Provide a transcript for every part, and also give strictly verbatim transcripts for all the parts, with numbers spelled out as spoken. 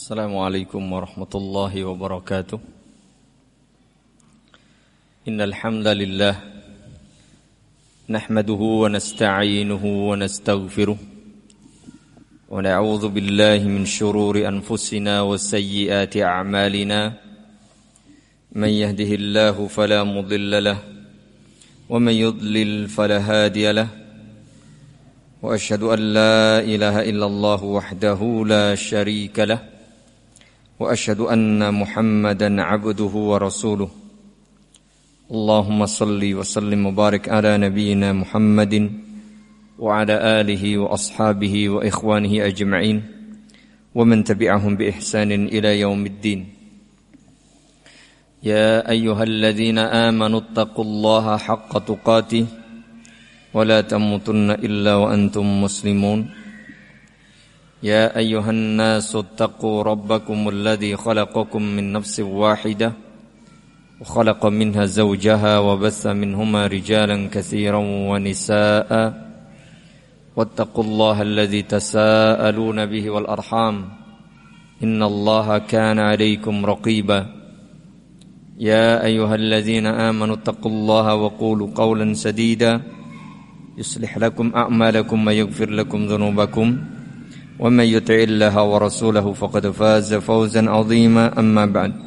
Assalamualaikum warahmatullahi wabarakatuh. Innal hamdalillah nahmaduhu wa nasta'inuhu wa nastaghfiruh wa na'udzu billahi min shururi anfusina wa sayyiati a'malina. Man yahdihillahu fala mudilla lahu wa man yudlil fala hadiya lahu. Wa asyhadu an la ilaha illallah wahdahu la syarika lahu. Wa asyhadu anna Muhammadan abduhu wa rasuluh. Allahumma salli wa sallim wa barik ala nabiyyina Muhammadin wa ala alihi wa ashabihi wa ikhwanihi ajma'in wa man tabi'ahum bi ihsanin ila yaumiddin. Ya ayyuhalladzina amanu taqullaha haqqa tuqatih wa la tamutunna illa wa antum muslimun. Ya ayyuhan nasu attaqu rabbakumul ladzi khalaqakum min nafsin wahidah wa khalaqa minha zawjaha wa batha minhuma rijalan katsiran wa nisaa'a wattaqullaha alladzi tasaaluna bihi wal arham innallaha kana 'alaykum raqiba. Ya ayyuhalladzina amanu taqullaha wa qulu qawlan sadida yuslih lakum a'malakum wa yaghfir lakum dhunubakum. Wa may yuti'illaha wa rasulahu faqad faza fawzan 'azima. Amma ba'd.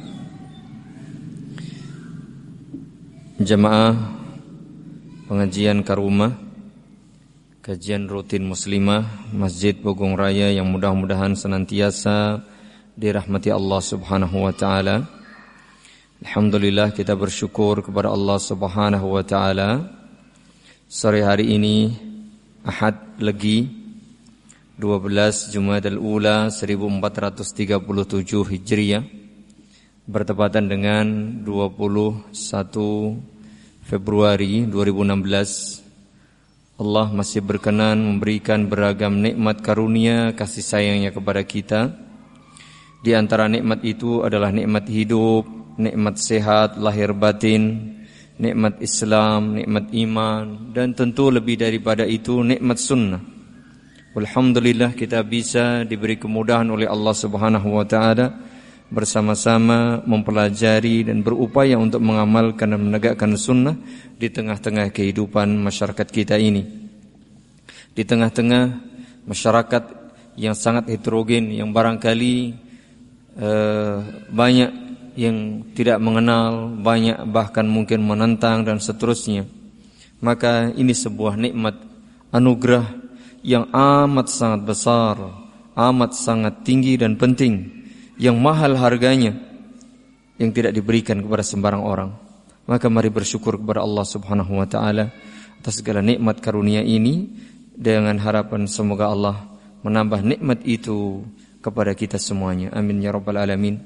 Jamaah pengajian Karumah, kajian rutin muslimah Masjid Bogong Raya yang mudah-mudahan senantiasa dirahmati Allah Subhanahu wa taala. Alhamdulillah, kita bersyukur kepada Allah Subhanahu wa taala. Sore hari ini Ahad Legi dua belas Jumadal Ula seribu empat ratus tiga puluh tujuh Hijriah, bertepatan dengan dua puluh satu Februari dua ribu enam belas. Allah masih berkenan memberikan beragam nikmat karunia kasih sayangnya kepada kita. Di antara nikmat itu adalah nikmat hidup, nikmat sehat lahir batin, nikmat Islam, nikmat iman, dan tentu lebih daripada itu nikmat sunnah. Alhamdulillah, kita bisa diberi kemudahan oleh Allah Subhanahu wa taala bersama-sama mempelajari dan berupaya untuk mengamalkan dan menegakkan sunnah di tengah-tengah kehidupan masyarakat kita ini. Di tengah-tengah masyarakat yang sangat heterogen, yang barangkali eh, banyak yang tidak mengenal, banyak bahkan mungkin menentang dan seterusnya. Maka ini sebuah nikmat anugerah yang amat sangat besar, amat sangat tinggi dan penting, yang mahal harganya, yang tidak diberikan kepada sembarang orang. Maka mari bersyukur kepada Allah Subhanahu wa taala atas segala nikmat karunia ini, dengan harapan semoga Allah menambah nikmat itu kepada kita semuanya. Amin ya rabbal alamin.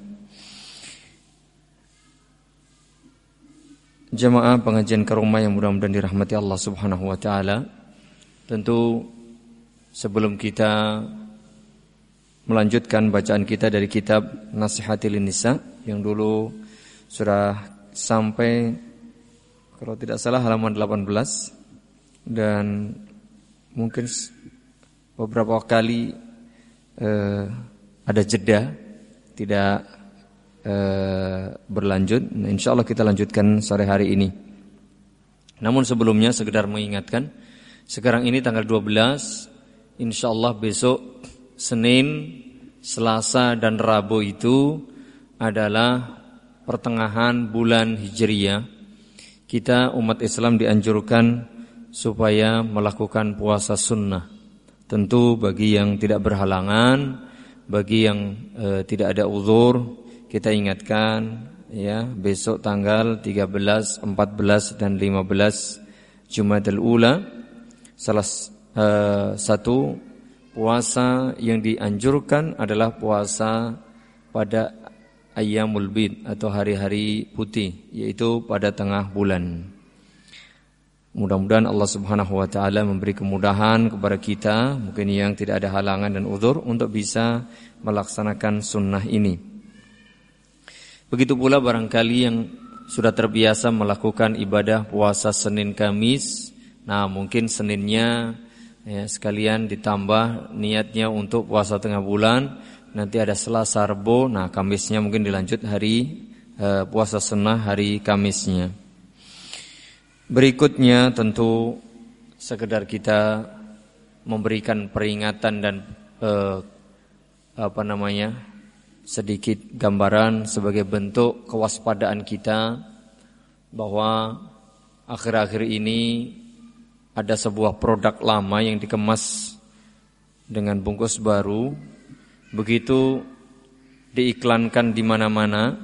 Jamaah pengajian Karumah yang mudah-mudahan dirahmati Allah Subhanahu wa taala. Tentu sebelum kita melanjutkan bacaan kita dari kitab Nasihatil Nisa yang dulu sudah sampai, kalau tidak salah, halaman delapan belas, dan mungkin beberapa kali eh, ada jeda tidak eh, berlanjut. Nah, insya Allah kita lanjutkan sore hari ini. Namun sebelumnya sekedar mengingatkan, sekarang ini tanggal dua belas, insyaallah besok Senin, Selasa dan Rabu itu adalah pertengahan bulan Hijriah. Kita umat Islam dianjurkan supaya melakukan puasa sunnah. Tentu bagi yang tidak berhalangan, bagi yang e, tidak ada uzur, kita ingatkan ya, besok tanggal tiga belas, empat belas dan lima belas Jumadal Ula, salah Uh, satu puasa yang dianjurkan adalah puasa pada Ayyamul Bid atau hari-hari putih, yaitu pada tengah bulan. Mudah-mudahan Allah Subhanahu wa taala memberi kemudahan kepada kita, mungkin yang tidak ada halangan dan uzur, untuk bisa melaksanakan sunnah ini. Begitu pula barangkali yang sudah terbiasa melakukan ibadah puasa Senin Kamis, nah mungkin Seninnya ya, sekalian ditambah niatnya untuk puasa tengah bulan, nanti ada Selasa, Rebo, nah Kamisnya mungkin dilanjut hari eh, puasa sunnah hari Kamisnya. Berikutnya tentu sekedar kita memberikan peringatan dan eh, apa namanya sedikit gambaran sebagai bentuk kewaspadaan kita bahwa akhir-akhir ini ada sebuah produk lama yang dikemas dengan bungkus baru, begitu diiklankan di mana-mana,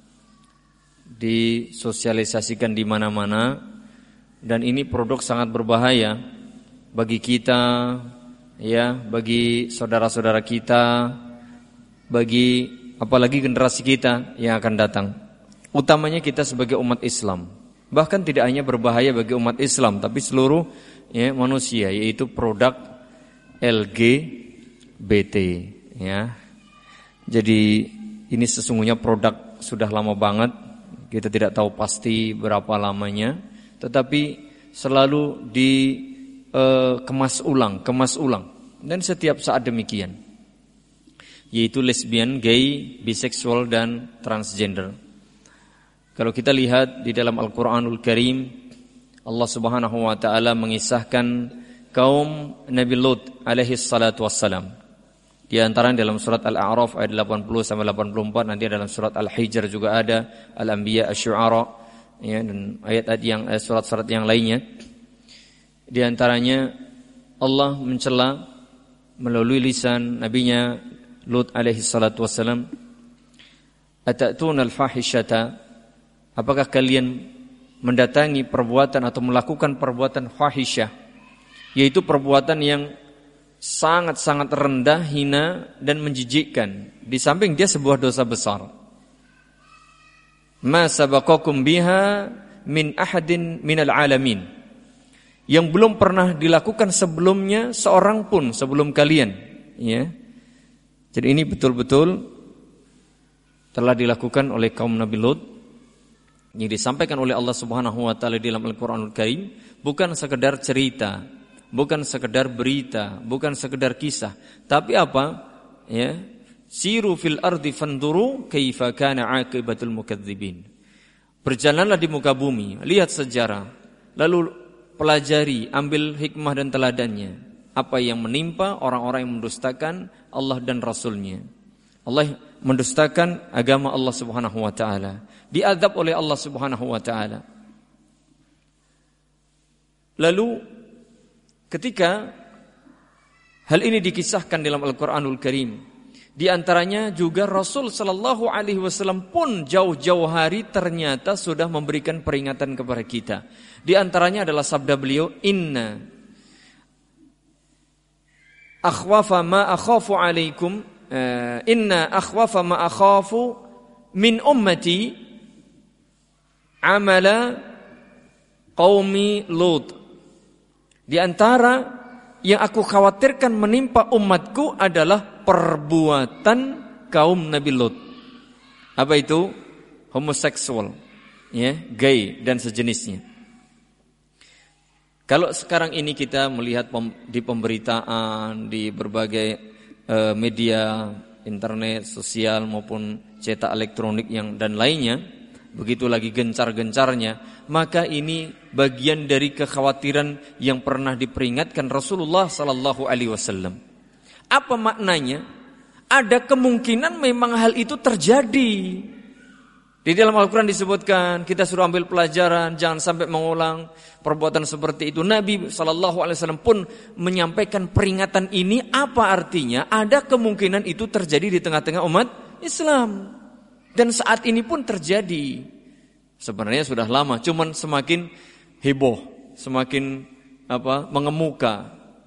disosialisasikan di mana-mana, dan ini produk sangat berbahaya bagi kita, ya, bagi saudara-saudara kita, bagi apalagi generasi kita yang akan datang. Utamanya kita sebagai umat Islam. Bahkan tidak hanya berbahaya bagi umat Islam, tapi seluruh ya, manusia, yaitu produk L G B T. Ya. Jadi ini sesungguhnya produk sudah lama banget, kita tidak tahu pasti berapa lamanya, tetapi selalu dikemas uh, ulang, kemas ulang, dan setiap saat demikian. Yaitu lesbian, gay, biseksual, dan transgender. Kalau kita lihat di dalam Al-Quranul Karim, Allah Subhanahu wa ta'ala mengisahkan kaum Nabi Lut alaihi salatu wassalam. Di antara dalam surat Al-A'raf ayat delapan puluh sampai delapan puluh empat, nanti dalam surat Al-Hijr juga ada, Al-Anbiya, Asy-Syu'ara, ya, dan ayat-ayat yang eh, surat-surat yang lainnya. Di antaranya Allah mencela melalui lisan nabinya Lut alaihi salatu wassalam, "Atatuna al-fahishata?" Apakah kalian mendatangi perbuatan atau melakukan perbuatan fahisyah, yaitu perbuatan yang sangat-sangat rendah, hina, dan menjijikkan. Di samping dia sebuah dosa besar. Ma sabaqakum biha min ahadin minal alamin. Yang belum pernah dilakukan sebelumnya seorang pun sebelum kalian. Ya. Jadi ini betul-betul telah dilakukan oleh kaum Nabi Lut. Yang disampaikan oleh Allah Subhanahu wa taala di dalam Al-Qur'anul Karim bukan sekedar cerita, bukan sekedar berita, bukan sekedar kisah, tapi apa? Ya, siru fil ardi fanduru kaifa kana aqibatul mukadzibin. Berjalanlah di muka bumi, lihat sejarah, lalu pelajari, ambil hikmah dan teladannya. Apa yang menimpa orang-orang yang mendustakan Allah dan Rasul-Nya. Allah mendustakan agama Allah Subhanahu wa taala, diazab oleh Allah Subhanahu wa taala. Lalu ketika hal ini dikisahkan dalam Al-Qur'anul Karim, di antaranya juga Rasul sallallahu alaihi wasallam pun jauh-jauh hari ternyata sudah memberikan peringatan kepada kita. Di antaranya adalah sabda beliau, "Inna akhwafa ma akhafu alaikum uh, inna akhwafa ma akhafu min ummati amala qaumi Lut." Di antara yang aku khawatirkan menimpa umatku adalah perbuatan kaum Nabi Lut. Apa itu? Homoseksual, ya, gay dan sejenisnya. Kalau sekarang ini kita melihat di pemberitaan, di berbagai uh, media internet, sosial maupun cetak elektronik yang dan lainnya, begitu lagi gencar-gencarnya, maka ini bagian dari kekhawatiran yang pernah diperingatkan Rasulullah sallallahu alaihi wasallam. Apa maknanya? Ada kemungkinan memang hal itu terjadi. Di dalam Al-Quran disebutkan, kita suruh ambil pelajaran, jangan sampai mengulang perbuatan seperti itu. Nabi sallallahu alaihi wasallam pun menyampaikan peringatan ini. Apa artinya? Ada kemungkinan itu terjadi di tengah-tengah umat Islam. Dan saat ini pun terjadi. Sebenarnya sudah lama, cuman semakin heboh, semakin apa mengemuka.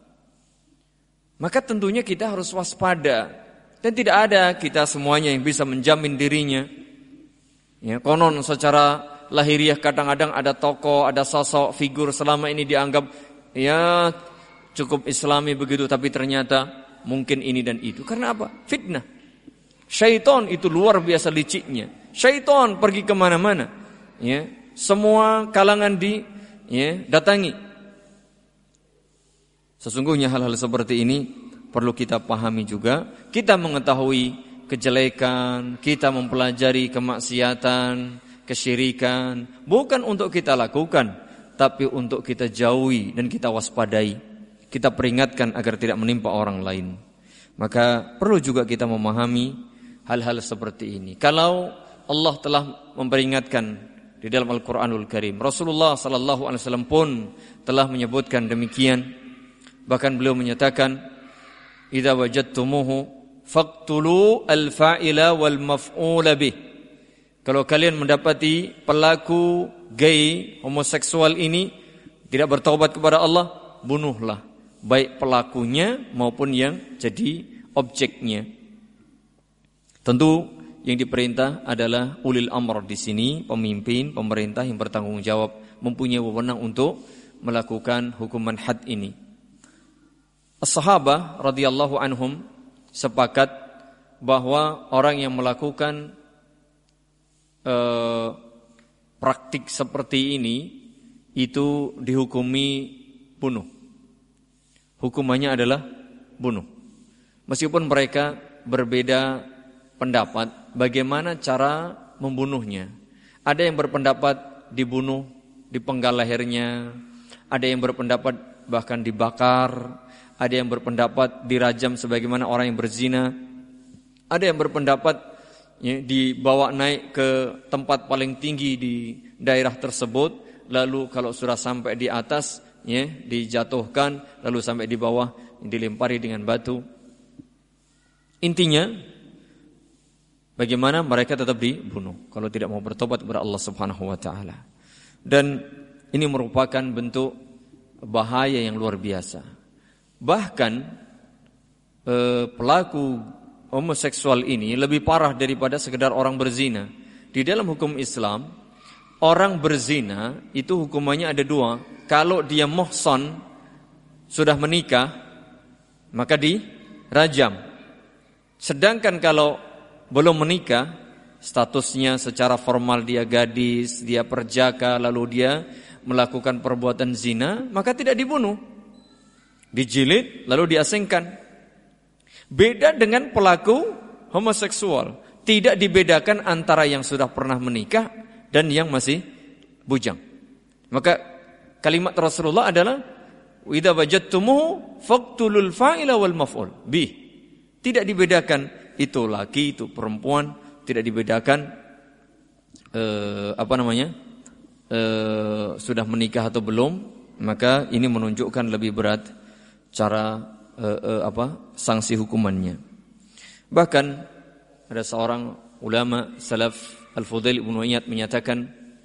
Maka tentunya kita harus waspada. Dan tidak ada kita semuanya yang bisa menjamin dirinya. Ya, konon secara lahiriah kadang-kadang ada tokoh, ada sosok, figur selama ini dianggap ya cukup Islami begitu, tapi ternyata mungkin ini dan itu. Karena apa? Fitnah. Syaitan itu luar biasa liciknya. Syaitan pergi kemana-mana. Ya, semua kalangan di ya, datangi. Sesungguhnya hal-hal seperti ini perlu kita pahami juga. Kita mengetahui kejelekan, kita mempelajari kemaksiatan, kesyirikan, bukan untuk kita lakukan, tapi untuk kita jauhi dan kita waspadai. Kita peringatkan agar tidak menimpa orang lain. Maka perlu juga kita memahami hal-hal seperti ini. Kalau Allah telah memperingatkan di dalam Al-Quranul Karim, Rasulullah sallallahu alaihi wasallam pun telah menyebutkan demikian. Bahkan beliau menyatakan, "Idza wajadtumuhu faqtulu al-fa'ila wal maf'ula bih." Kalau kalian mendapati pelaku gay, homoseksual ini tidak bertaubat kepada Allah, bunuhlah, baik pelakunya maupun yang jadi objeknya. Tentu yang diperintah adalah ulil amr di sini, pemimpin, pemerintah yang bertanggung jawab, mempunyai wewenang untuk melakukan hukuman had ini. As-sahabah radhiyallahu anhum sepakat bahwa orang yang melakukan eh, praktik seperti ini itu dihukumi bunuh. Hukumannya adalah bunuh. Meskipun mereka berbeda pendapat bagaimana cara membunuhnya. Ada yang berpendapat dibunuh, dipenggal lehernya, ada yang berpendapat bahkan dibakar, ada yang berpendapat dirajam sebagaimana orang yang berzina, ada yang berpendapat ya, dibawa naik ke tempat paling tinggi di daerah tersebut, lalu kalau sudah sampai di atas ya, dijatuhkan, lalu sampai di bawah dilempari dengan batu. Intinya bagaimana mereka tetap dibunuh kalau tidak mau bertobat kepada Allah Subhanahu wa taala. Dan ini merupakan bentuk bahaya yang luar biasa. Bahkan eh, pelaku homoseksual ini lebih parah daripada sekedar orang berzina. Di dalam hukum Islam, orang berzina itu hukumannya ada dua. Kalau dia muhsan, sudah menikah, maka dirajam. Sedangkan kalau belum menikah, statusnya secara formal dia gadis, dia perjaka, lalu dia melakukan perbuatan zina, maka tidak dibunuh. Dijilid, lalu diasingkan. Beda dengan pelaku homoseksual. Tidak dibedakan antara yang sudah pernah menikah dan yang masih bujang. Maka kalimat Rasulullah adalah, "Idza wajadtumuhu faqtulul fa'ila wal maf'ul bih." Tidak dibedakan itu laki, itu perempuan, tidak dibedakan eh, apa namanya eh, sudah menikah atau belum. Maka ini menunjukkan lebih berat cara eh, eh, apa sanksi hukumannya. Bahkan ada seorang ulama salaf, Al-Fudail ibn Iyad, menyatakan,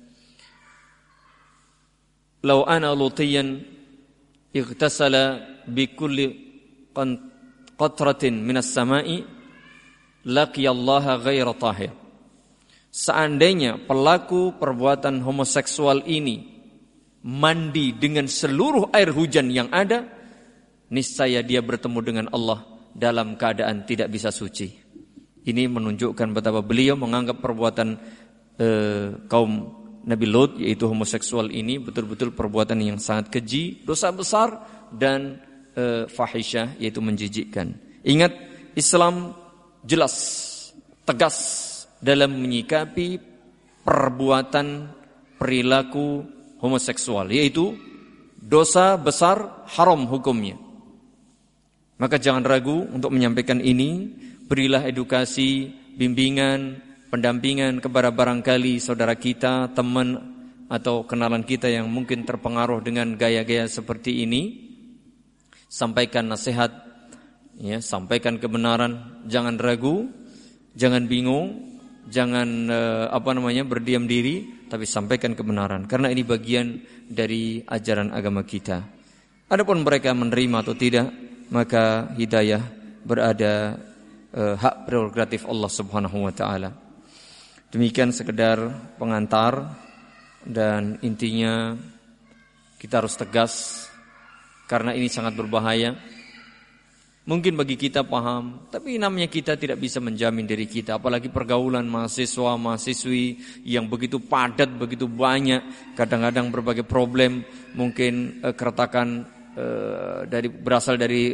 "Lau ana lutiyan ightasala bi kulli qatratin minas sama'i laqiyallaha ghaira tahir." Seandainya pelaku perbuatan homoseksual ini mandi dengan seluruh air hujan yang ada, niscaya dia bertemu dengan Allah dalam keadaan tidak bisa suci. Ini menunjukkan betapa beliau menganggap perbuatan eh, kaum Nabi Lut, yaitu homoseksual ini, betul-betul perbuatan yang sangat keji, dosa besar, dan eh, fahisyah, yaitu menjijikkan. Ingat, Islam jelas, tegas dalam menyikapi perbuatan perilaku homoseksual, yaitu dosa besar, haram hukumnya. Maka jangan ragu untuk menyampaikan ini. Berilah edukasi, bimbingan, pendampingan kepada barangkali saudara kita, teman atau kenalan kita yang mungkin terpengaruh dengan gaya-gaya seperti ini. Sampaikan nasihat, ya, sampaikan kebenaran, jangan ragu, jangan bingung, jangan eh, apa namanya berdiam diri, tapi sampaikan kebenaran, karena ini bagian dari ajaran agama kita. Adapun mereka menerima atau tidak, maka hidayah berada eh, hak prerogatif Allah Subhanahu wa taala. Demikian sekedar pengantar, dan intinya kita harus tegas karena ini sangat berbahaya. Mungkin bagi kita paham, tapi namanya kita tidak bisa menjamin diri kita, apalagi pergaulan mahasiswa, mahasiswi yang begitu padat, begitu banyak, kadang-kadang berbagai problem, mungkin eh, keretakan eh, dari berasal dari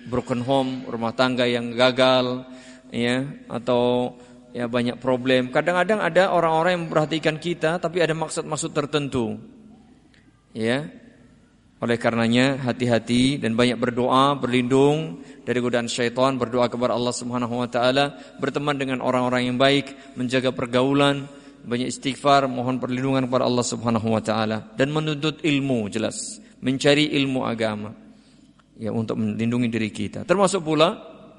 broken home, rumah tangga yang gagal, ya, atau ya banyak problem. Kadang-kadang ada orang-orang yang memperhatikan kita tapi ada maksud-maksud tertentu. Ya. Oleh karenanya hati-hati dan banyak berdoa, berlindung dari godaan syaitan, berdoa kepada Allah Subhanahu wa taala, berteman dengan orang-orang yang baik, menjaga pergaulan, banyak istighfar, mohon perlindungan kepada Allah Subhanahu wa taala dan menuntut ilmu, jelas, mencari ilmu agama. Ya, untuk melindungi diri kita. Termasuk pula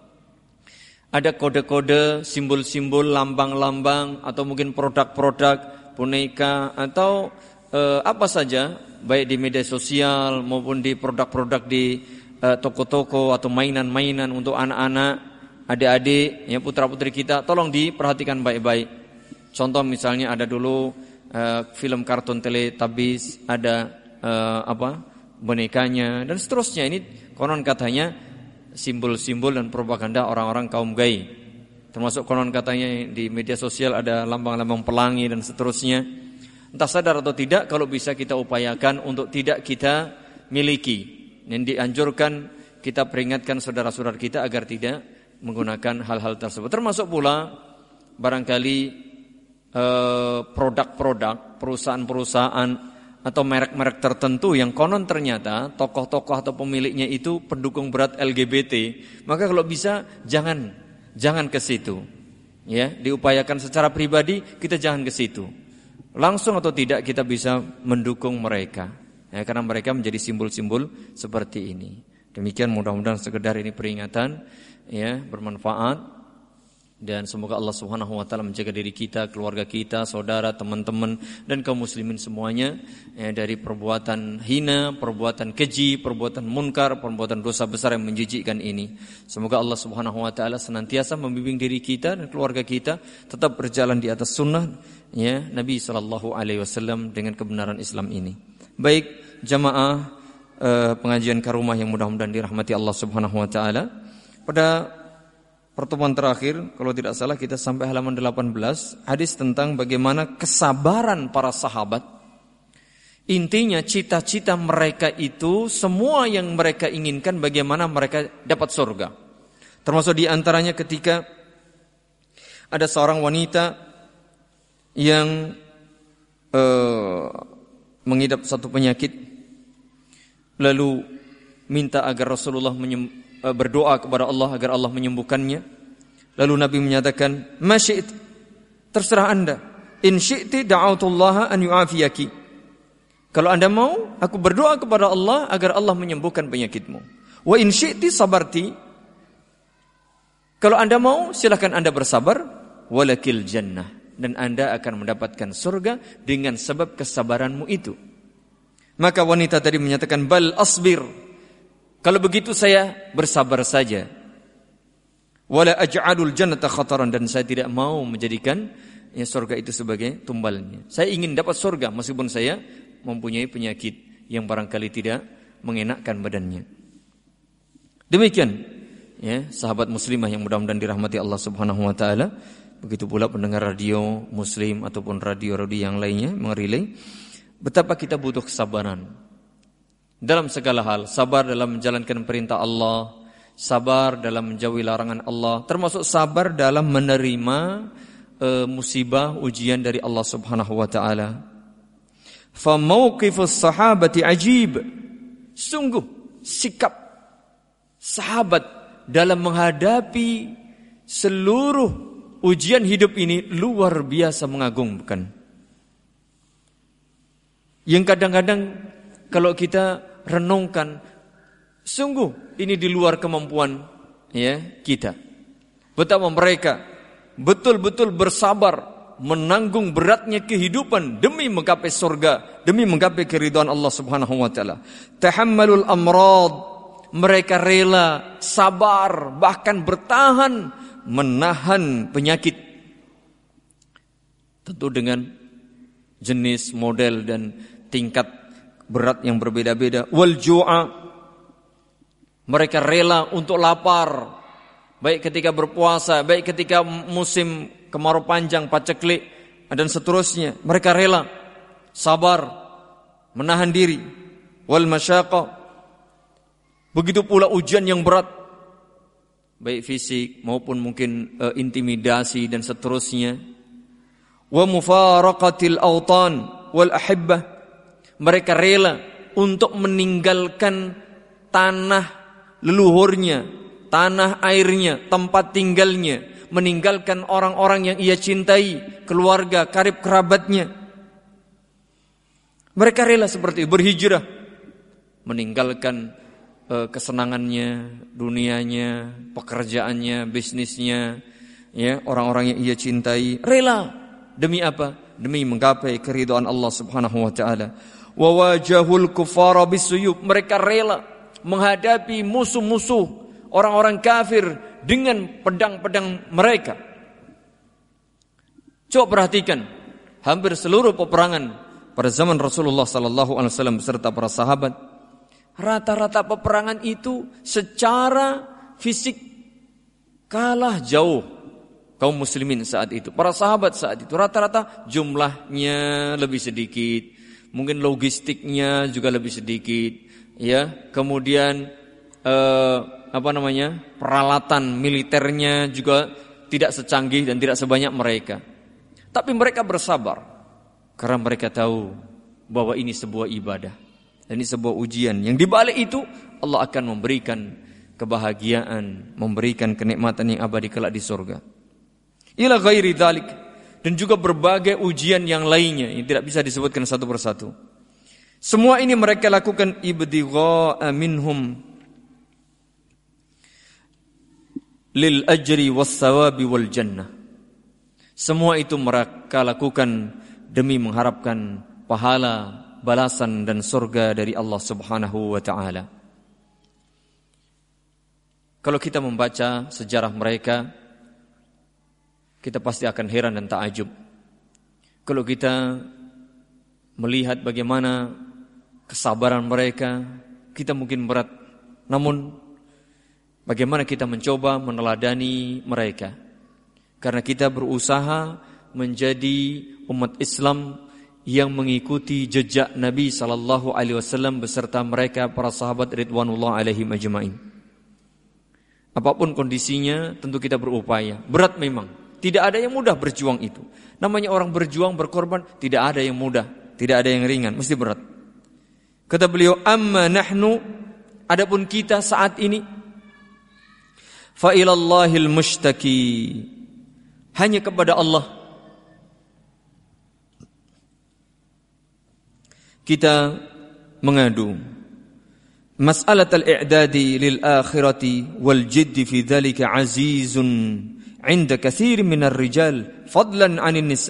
ada kode-kode, simbol-simbol, lambang-lambang atau mungkin produk-produk, boneka atau eh, apa saja, baik di media sosial maupun di produk-produk di eh, toko-toko atau mainan-mainan untuk anak-anak, adik-adik, ya, putra-putri kita, tolong diperhatikan baik-baik. Contoh misalnya ada dulu eh, film kartun Teletubbies, ada eh, apa bonekanya dan seterusnya. Ini konon katanya simbol-simbol dan propaganda orang-orang kaum gay. Termasuk konon katanya di media sosial ada lambang-lambang pelangi dan seterusnya. Entah sadar atau tidak, kalau bisa kita upayakan untuk tidak kita miliki. Yang dianjurkan kita peringatkan saudara-saudara kita agar tidak menggunakan hal-hal tersebut. Termasuk pula barangkali eh, produk-produk, perusahaan-perusahaan atau merek-merek tertentu yang konon ternyata tokoh-tokoh atau pemiliknya itu pendukung berat L G B T, maka kalau bisa jangan jangan ke situ. Ya, diupayakan secara pribadi kita jangan ke situ. Langsung atau tidak kita bisa mendukung mereka. Ya, karena mereka menjadi simbol-simbol seperti ini. Demikian, mudah-mudahan sekedar ini peringatan, ya, bermanfaat. Dan semoga Allah Subhanahu wa taala menjaga diri kita, keluarga kita, saudara, teman-teman dan kaum muslimin semuanya, ya, dari perbuatan hina, perbuatan keji, perbuatan munkar, perbuatan dosa besar yang menjijikkan ini. Semoga Allah Subhanahu wa taala senantiasa membimbing diri kita dan keluarga kita tetap berjalan di atas sunnah, ya, Nabi sallallahu alaihi wasallam dengan kebenaran Islam ini. Baik, jamaah eh, pengajian Karumah yang mudah-mudahan dirahmati Allah Subhanahu wa taala. Pada pertemuan terakhir, kalau tidak salah kita sampai halaman delapan belas, hadis tentang bagaimana kesabaran para sahabat. Intinya cita-cita mereka itu, semua yang mereka inginkan bagaimana mereka dapat surga. Termasuk di antaranya ketika ada seorang wanita yang uh, mengidap satu penyakit, lalu minta agar Rasulullah menyem- berdoa kepada Allah agar Allah menyembuhkannya. Lalu Nabi menyatakan, "Ma syi'ti, terserah Anda. In syi'ti da'autullaha an yu'afiyaki." Kalau Anda mau, aku berdoa kepada Allah agar Allah menyembuhkan penyakitmu. Wa in syi'ti sabarti. Kalau Anda mau, silakan Anda bersabar, walakil jannah, dan Anda akan mendapatkan surga dengan sebab kesabaranmu itu. Maka wanita tadi menyatakan, "Bal asbir." Kalau begitu saya bersabar saja. Wala aj'alul jannata khataran, dan saya tidak mau menjadikan ya surga itu sebagai tumbalnya. Saya ingin dapat surga meskipun saya mempunyai penyakit yang barangkali tidak mengenakkan badannya. Demikian, ya, sahabat muslimah yang mudah-mudahan dirahmati Allah Subhanahu wa taala. Begitu pula pendengar radio Muslim ataupun radio-radio yang lainnya mengerilai betapa kita butuh kesabaran dalam segala hal, sabar dalam menjalankan perintah Allah, sabar dalam menjauhi larangan Allah, termasuk sabar dalam menerima e, musibah, ujian dari Allah Subhanahu wa taala. Fa mauqifus sahabati ajib. Sungguh sikap sahabat dalam menghadapi seluruh ujian hidup ini luar biasa mengagumkan. Yang kadang-kadang kalau kita renungkan, sungguh ini di luar kemampuan, ya, kita. Betapa mereka betul-betul bersabar menanggung beratnya kehidupan demi menggapai surga, demi menggapai keridhaan Allah Subhanahu wa taala. Tahammalul amrad, mereka rela, sabar, bahkan bertahan menahan penyakit. Tentu dengan jenis, model dan tingkat berat yang berbeda-beda. Wal ju'a, mereka rela untuk lapar, baik ketika berpuasa, baik ketika musim kemarau panjang, paceklik dan seterusnya. Mereka rela, sabar, menahan diri. Wal masyaqa, begitu pula ujian yang berat, baik fisik maupun mungkin uh, intimidasi dan seterusnya. Wa mufaraqatil autan wal ahibbah, mereka rela untuk meninggalkan tanah leluhurnya, tanah airnya, tempat tinggalnya, meninggalkan orang-orang yang ia cintai, keluarga, karib kerabatnya. Mereka rela seperti itu, berhijrah, meninggalkan uh, kesenangannya, dunianya, pekerjaannya, bisnisnya, ya, orang-orang yang ia cintai, rela. Demi apa? Demi menggapai keridhaan Allah Subhanahu wa taala. Wa wajahul kuffara bisuyub, mereka rela menghadapi musuh-musuh orang-orang kafir dengan pedang-pedang mereka. Coba perhatikan, hampir seluruh peperangan pada zaman Rasulullah sallallahu alaihi wasallam beserta para sahabat, rata-rata peperangan itu secara fisik kalah jauh kaum muslimin saat itu. Para sahabat saat itu rata-rata jumlahnya lebih sedikit, mungkin logistiknya juga lebih sedikit, ya. Kemudian eh, apa namanya? peralatan militernya juga tidak secanggih dan tidak sebanyak mereka. Tapi mereka bersabar karena mereka tahu bahwa ini sebuah ibadah dan ini sebuah ujian. Yang di balik itu Allah akan memberikan kebahagiaan, memberikan kenikmatan yang abadi kelak di surga. Ila ghairi dzalik, dan juga berbagai ujian yang lainnya yang tidak bisa disebutkan satu persatu. Semua ini mereka lakukan ibtigha'a minhum lil ajri was thawabi wal jannah. Semua itu mereka lakukan demi mengharapkan pahala, balasan dan surga dari Allah Subhanahu wa taala. Kalau kita membaca sejarah mereka, kita pasti akan heran dan takjub. Kalau kita melihat bagaimana kesabaran mereka, kita mungkin berat. Namun bagaimana kita mencoba meneladani mereka? Karena kita berusaha menjadi umat Islam yang mengikuti jejak Nabi sallallahu alaihi wasallam beserta mereka para sahabat ridwanullah alaihim ajmain. Apapun kondisinya, tentu kita berupaya. Berat memang. Tidak ada yang mudah berjuang itu. Namanya orang berjuang, berkorban, tidak ada yang mudah, tidak ada yang ringan, mesti berat. Kata beliau, amma nahnu, adapun kita saat ini, fa ilallahil mushtaki, hanya kepada Allah kita mengadu. Mas'alat al-i'dadi lil akhirati wal jiddi fi dhalika azizun 'inda katsir minar rijal fadlan 'anil nisa.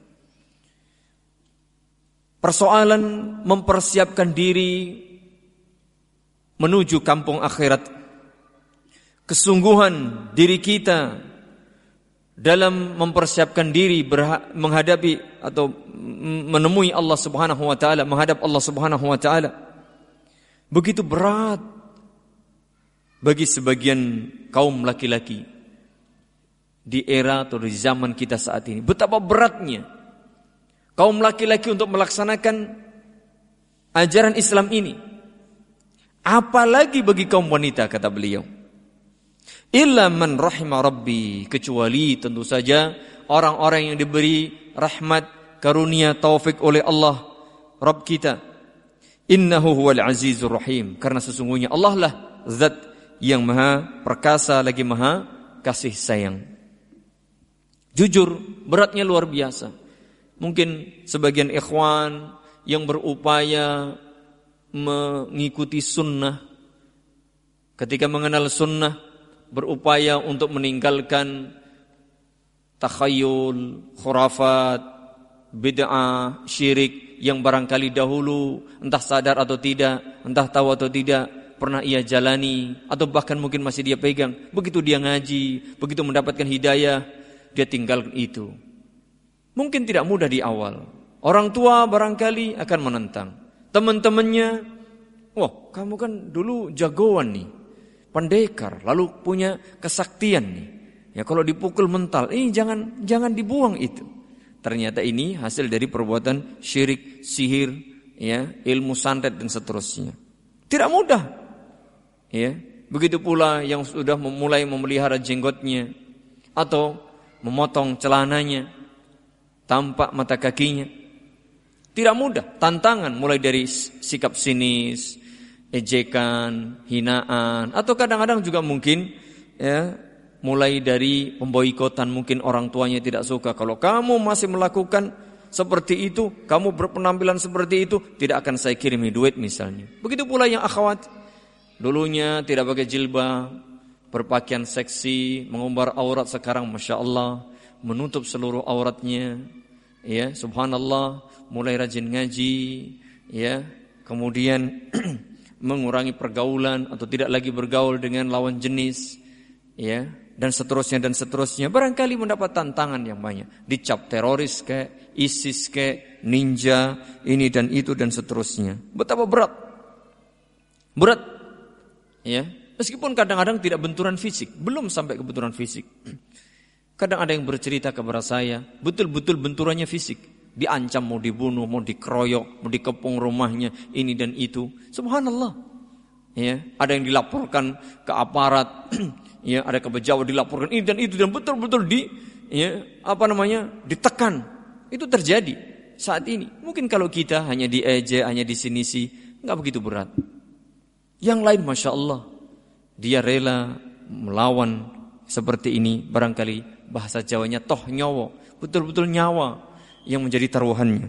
Persoalan mempersiapkan diri menuju kampung akhirat, kesungguhan diri kita dalam mempersiapkan diri berha- menghadapi atau menemui Allah Subhanahu wa taala, menghadap Allah Subhanahu wa taala, begitu berat bagi sebagian kaum laki-laki di era atau di zaman kita saat ini. Betapa beratnya kaum laki-laki untuk melaksanakan ajaran Islam ini. Apalagi bagi kaum wanita, kata beliau. Illa man rahima rabbi, kecuali tentu saja orang-orang yang diberi rahmat, karunia, taufik oleh Allah Rabb kita. Innahu huwal azizur rahim, karena sesungguhnya Allah lah zat yang maha perkasa lagi maha kasih sayang. Jujur, beratnya luar biasa. Mungkin sebagian ikhwan yang berupaya mengikuti sunnah, ketika mengenal sunnah, berupaya untuk meninggalkan takhayul, khurafat, bid'ah, syirik yang barangkali dahulu entah sadar atau tidak, entah tahu atau tidak, pernah ia jalani atau bahkan mungkin masih dia pegang. Begitu dia ngaji, begitu mendapatkan hidayah, dia tinggalkan itu. Mungkin tidak mudah di awal. Orang tua barangkali akan menentang. Teman-temannya, wah kamu kan dulu jagoan nih, pendekar, lalu punya kesaktian nih. Ya kalau dipukul mental, eh jangan jangan dibuang itu. Ternyata ini hasil dari perbuatan syirik, sihir, ya, ilmu santet dan seterusnya. Tidak mudah. Ya, Begitu pula yang sudah memulai memelihara jenggotnya atau memotong celananya, tampak mata kakinya. Tidak mudah, tantangan mulai dari sikap sinis, ejekan, hinaan, atau kadang-kadang juga mungkin ya, mulai dari pemboikotan, mungkin orang tuanya tidak suka. Kalau kamu masih melakukan seperti itu, kamu berpenampilan seperti itu, tidak akan saya kirimi duit misalnya. Begitu pula yang akhwat, dulunya tidak pakai jilbab, berpakaian seksi, mengumbar aurat, sekarang Masya Allah menutup seluruh auratnya. Ya, subhanallah, mulai rajin ngaji, ya, kemudian mengurangi pergaulan atau tidak lagi bergaul dengan lawan jenis, ya, dan seterusnya dan seterusnya. Barangkali mendapat tantangan yang banyak, dicap teroris kayak ISIS kayak ninja ini dan itu dan seterusnya. Betapa berat, berat, ya. Meskipun kadang-kadang tidak benturan fisik, belum sampai ke benturan fisik. Kadang ada yang bercerita kepada saya, betul-betul benturannya fisik. Diancam mau dibunuh, mau dikeroyok, mau dikepung rumahnya, ini dan itu. Subhanallah. Ya, ada yang dilaporkan ke aparat, ya, ada ke pejabat dilaporkan ini dan itu dan betul-betul di ya, apa namanya? ditekan. Itu terjadi saat ini. Mungkin kalau kita hanya diejek, hanya disinisi, enggak begitu berat. Yang lain Masya Allah, dia rela melawan seperti ini, barangkali bahasa Jawanya toh nyawa, betul-betul nyawa yang menjadi taruhannya.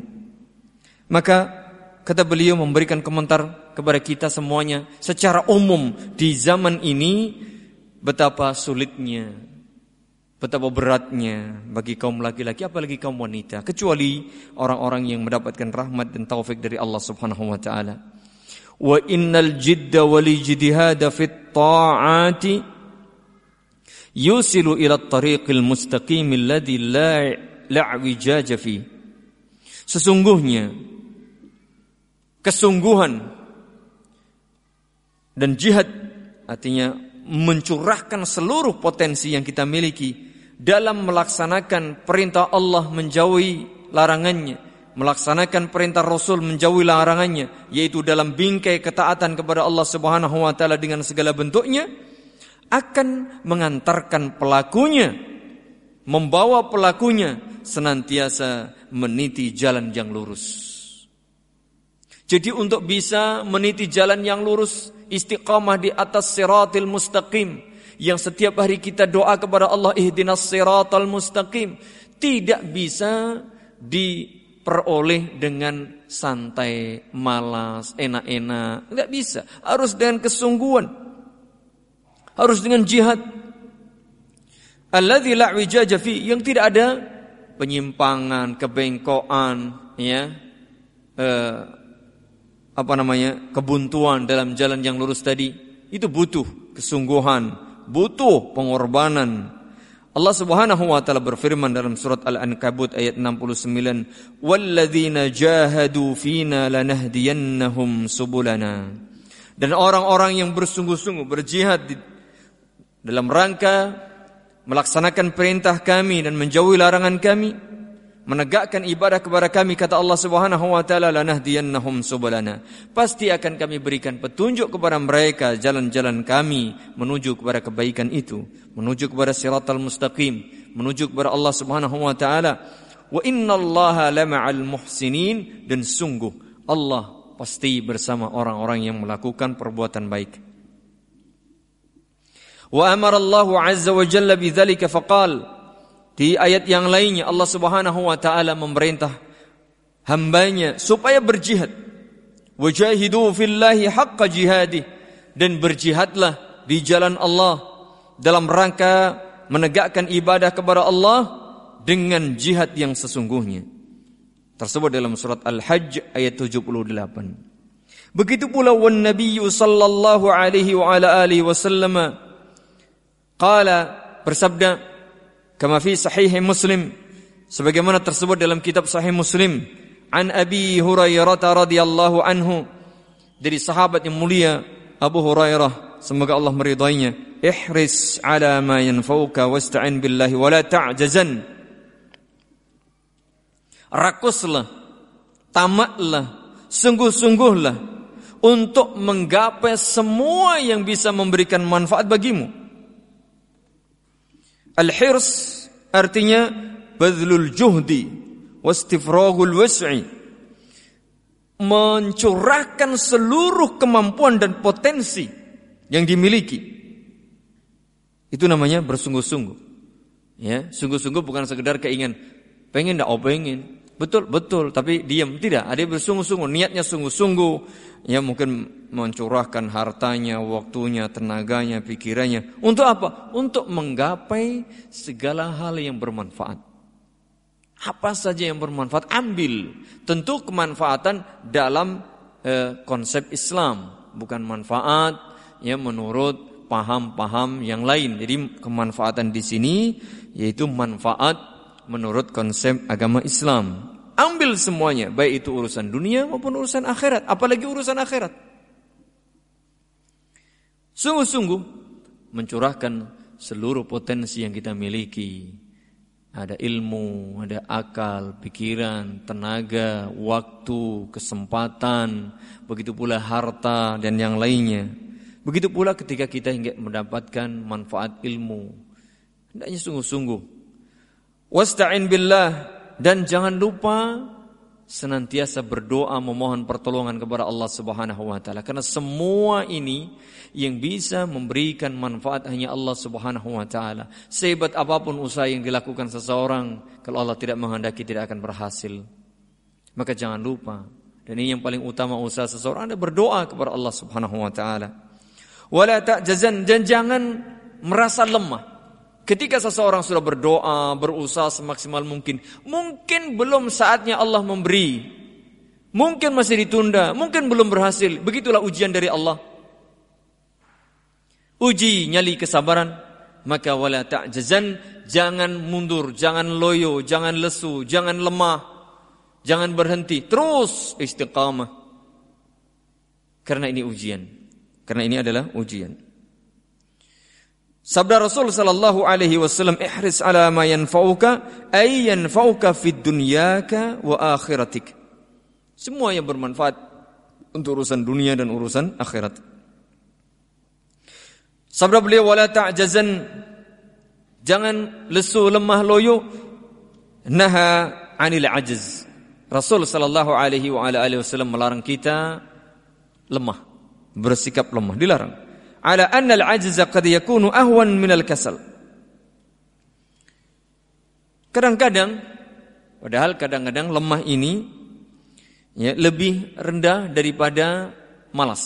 Maka kata beliau memberikan komentar kepada kita semuanya secara umum di zaman ini, betapa sulitnya, betapa beratnya bagi kaum laki-laki, apalagi kaum wanita, kecuali orang-orang yang mendapatkan rahmat dan taufik dari Allah Subhanahu wa taala. Wa innal jidda wal ijtihada fit ta'ati yusilu ila at-tariqil mustaqim alladhi la la'wijaja fi. Sesungguhnya kesungguhan dan jihad, artinya mencurahkan seluruh potensi yang kita miliki dalam melaksanakan perintah Allah, menjauhi larangannya, melaksanakan perintah Rasul, menjauhi larangannya, yaitu dalam bingkai ketaatan kepada Allah Subhanahu wa taala dengan segala bentuknya, akan mengantarkan pelakunya, membawa pelakunya senantiasa meniti jalan yang lurus. Jadi untuk bisa meniti jalan yang lurus, istiqamah di atas siratil mustaqim, yang setiap hari kita doa kepada Allah, ihdinas siratal mustaqim, tidak bisa diperoleh dengan santai, malas, enak-enak. Tidak bisa, harus dengan kesungguhan, harus dengan jihad. Alladzi la wijaja fi, yang tidak ada penyimpangan, kebengkokan, ya, eh, apa namanya, kebuntuan dalam jalan yang lurus tadi. Itu butuh kesungguhan, butuh pengorbanan. Allah Subhanahu wa taala berfirman dalam surat Al-Ankabut ayat enam puluh sembilan, "Walladzina jahadu fina lanahdiyannahum subulana." Dan orang-orang yang bersungguh-sungguh berjihad di, dalam rangka melaksanakan perintah kami dan menjauhi larangan kami, menegakkan ibadah kepada kami, kata Allah Subhanahu wa taala, lanahdiyannahum subulana, pasti akan kami berikan petunjuk kepada mereka jalan-jalan kami menuju kepada kebaikan itu, menuju kepada siratal mustaqim, menuju kepada Allah Subhanahu wa taala. Wa innallaha lama'al muhsinin, dan sungguh Allah pasti bersama orang-orang yang melakukan perbuatan baik. Wa amara Allahu azza wa jalla bidzalika faqal, di ayat yang lainnya Allah Subhanahu wa taala memerintah hambanya supaya berjihad. Wajahidu fillahi haqqa jihadih, dan berjihadlah di jalan Allah dalam rangka menegakkan ibadah kepada Allah dengan jihad yang sesungguhnya. Tersebut dalam surat Al-Hajj ayat tujuh puluh delapan. Begitu pula wan nabiyyu sallallahu alaihi wa ala alihi wasallam qala, bersabda, kama fi sahih Muslim, sebagaimana tersebut dalam kitab Sahih Muslim, an Abi Hurairah radhiyallahu anhu, dari sahabat yang mulia Abu Hurairah, semoga Allah meridainya, ihris ala ma yanfauka wasta'in billahi wa la ta'jazan. Rakuslah, tamaklah, sungguh-sungguhlah untuk menggapai semua yang bisa memberikan manfaat bagimu. Al-hirs artinya badlul juhdi wastifraghul was'i, mencurahkan seluruh kemampuan dan potensi yang dimiliki. Itu namanya bersungguh-sungguh. Ya, sungguh-sungguh bukan sekedar keinginan, pengen enggak, oh pengen. Betul, betul, tapi diam. Tidak, ada bersungguh-sungguh, niatnya sungguh-sungguh. Ya mungkin mencurahkan hartanya, waktunya, tenaganya, pikirannya. Untuk apa? Untuk menggapai segala hal yang bermanfaat. Apa saja yang bermanfaat, ambil. Tentu kemanfaatan dalam eh, konsep Islam. Bukan manfaat ya menurut paham-paham yang lain. Jadi kemanfaatan di sini yaitu manfaat menurut konsep agama Islam. Ambil semuanya, baik itu urusan dunia maupun urusan akhirat, apalagi urusan akhirat. Sungguh-sungguh mencurahkan seluruh potensi yang kita miliki. Ada ilmu, ada akal, pikiran, tenaga, waktu, kesempatan, begitu pula harta dan yang lainnya. Begitu pula ketika kita ingin mendapatkan manfaat ilmu. Hendaknya sungguh-sungguh. Wasta'in billah, dan jangan lupa senantiasa berdoa memohon pertolongan kepada Allah Subhanahu wa taala, karena semua ini yang bisa memberikan manfaat hanya Allah Subhanahu wa taala. Sehebat apapun usaha yang dilakukan seseorang, kalau Allah tidak menghendaki tidak akan berhasil. Maka jangan lupa, dan ini yang paling utama usaha seseorang adalah berdoa kepada Allah Subhanahu wa taala. Wala ta'jazan, dan jangan merasa lemah. Ketika seseorang sudah berdoa, berusaha semaksimal mungkin, mungkin belum saatnya Allah memberi, mungkin masih ditunda, mungkin belum berhasil. Begitulah ujian dari Allah. Uji nyali kesabaran, maka wala ta'jazan, jangan mundur, jangan loyo, jangan lesu, jangan lemah, jangan berhenti, terus istiqamah. Karena ini ujian, karena ini adalah ujian. Sabda Rasul sallallahu alaihi wasallam, ihris ala ma yanfa'uka ay yanfa'uka fid dunyaka wa akhiratik. Semua yang bermanfaat untuk urusan dunia dan urusan akhirat. Sabda beliau, wala ta'jazan, jangan lesu, lemah, loyo. Naha 'anil 'ajz. Rasul sallallahu alaihi wa ala alihi wasallam melarang kita lemah, bersikap lemah, dilarang. Ala anna al-'ajza qad yakunu ahwan min al-kasal. Kadang-kadang, padahal kadang-kadang lemah ini ya, lebih rendah daripada malas.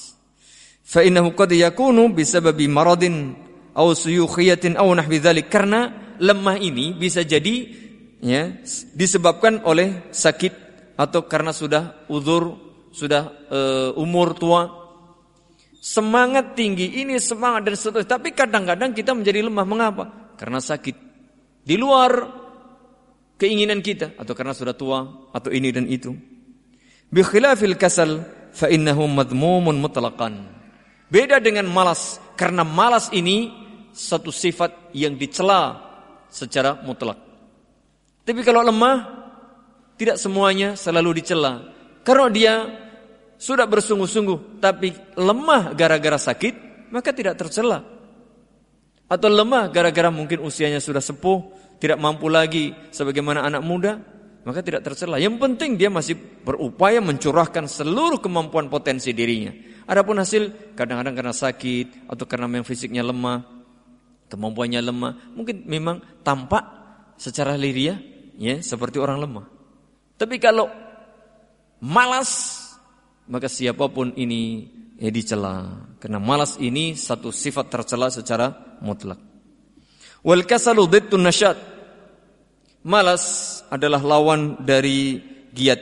Fa innahu qad yakunu bisababi maradin aw suyukhiyatin aw nahwi dzalik. Karena lemah ini bisa jadi ya, disebabkan oleh sakit atau karena sudah uzur, sudah uh, umur tua. Semangat tinggi ini, semangat dan seterusnya. Tapi kadang-kadang kita menjadi lemah. Mengapa? Karena sakit. Di luar keinginan kita. Atau karena sudah tua. Atau ini dan itu. Bi khilafil kasal fa innahu madmumun mutlaqan. Beda dengan malas. Karena malas ini satu sifat yang dicela secara mutlak. Tapi kalau lemah, tidak semuanya selalu dicela. Karena dia sudah bersungguh-sungguh tapi lemah gara-gara sakit, maka tidak tercela. Atau lemah gara-gara mungkin usianya sudah sepuh, tidak mampu lagi sebagaimana anak muda, maka tidak tercela. Yang penting dia masih berupaya mencurahkan seluruh kemampuan potensi dirinya. Adapun hasil kadang-kadang karena sakit atau karena memang fisiknya lemah, kemampuannya lemah, mungkin memang tampak secara lahiriah ya seperti orang lemah. Tapi kalau malas, maka siapapun ini ya dicela. Karena malas ini satu sifat tercela secara mutlak. Wal kasalu diddun nasyat. Malas adalah lawan dari giat.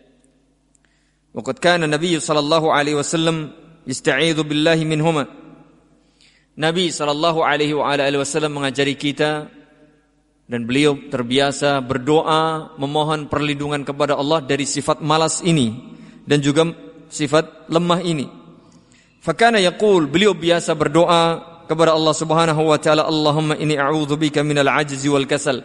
Waqad kana Nabi sallallahu alaihi wasallam yasta'idzu billahi minhuma. Nabi sallallahu alaihi wa alihi wasallam mengajari kita, dan beliau terbiasa berdoa memohon perlindungan kepada Allah dari sifat malas ini dan juga sifat lemah ini. Fakana yaqul, beliau biasa berdoa kepada Allah Subhanahu wa taala, Allahumma inni a'udzubika minal ajzi wal kasal.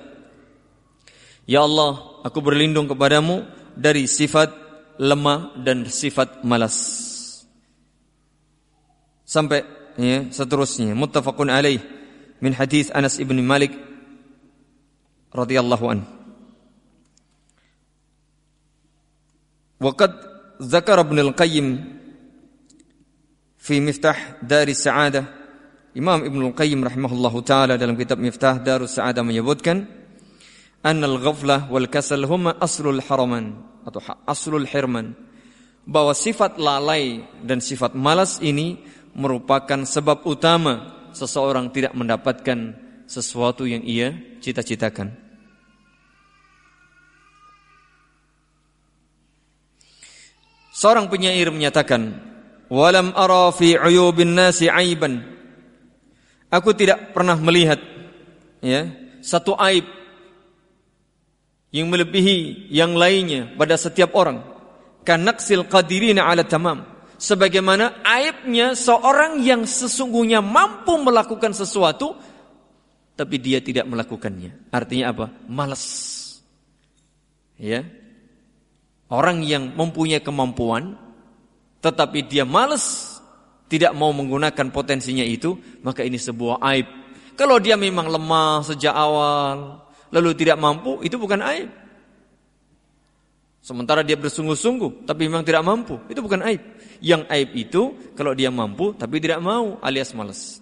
Ya Allah, aku berlindung kepadamu dari sifat lemah dan sifat malas. sampai ya, seterusnya. Muttafaqun alaih min hadis Anas ibn Malik radhiyallahu anhu. Wa qad dzakara Ibnu Al-Qayyim fi Miftah Daris Sa'adah. Imam Ibnu Al-Qayyim rahimahullahu taala dalam kitab Miftah Darus Sa'adah menyebutkan annal ghaflah wal kasal huma aslul haraman atau aslul hirman, bahwa sifat lalai dan sifat malas ini merupakan sebab utama seseorang tidak mendapatkan sesuatu yang ia cita-citakan. Seorang penyair menyatakan, "Walam ara fi uyubin nasi aiban." Aku tidak pernah melihat ya, satu aib yang melebihi yang lainnya pada setiap orang. Kanaksil qadirina ala tamam. Sebagaimana aibnya seorang yang sesungguhnya mampu melakukan sesuatu tapi dia tidak melakukannya. Artinya apa? Malas. Ya. Orang yang mempunyai kemampuan tetapi dia malas, tidak mau menggunakan potensinya itu, maka ini sebuah aib. Kalau dia memang lemah sejak awal lalu tidak mampu, itu bukan aib. Sementara dia bersungguh-sungguh tapi memang tidak mampu, itu bukan aib. Yang aib itu kalau dia mampu tapi tidak mau alias malas.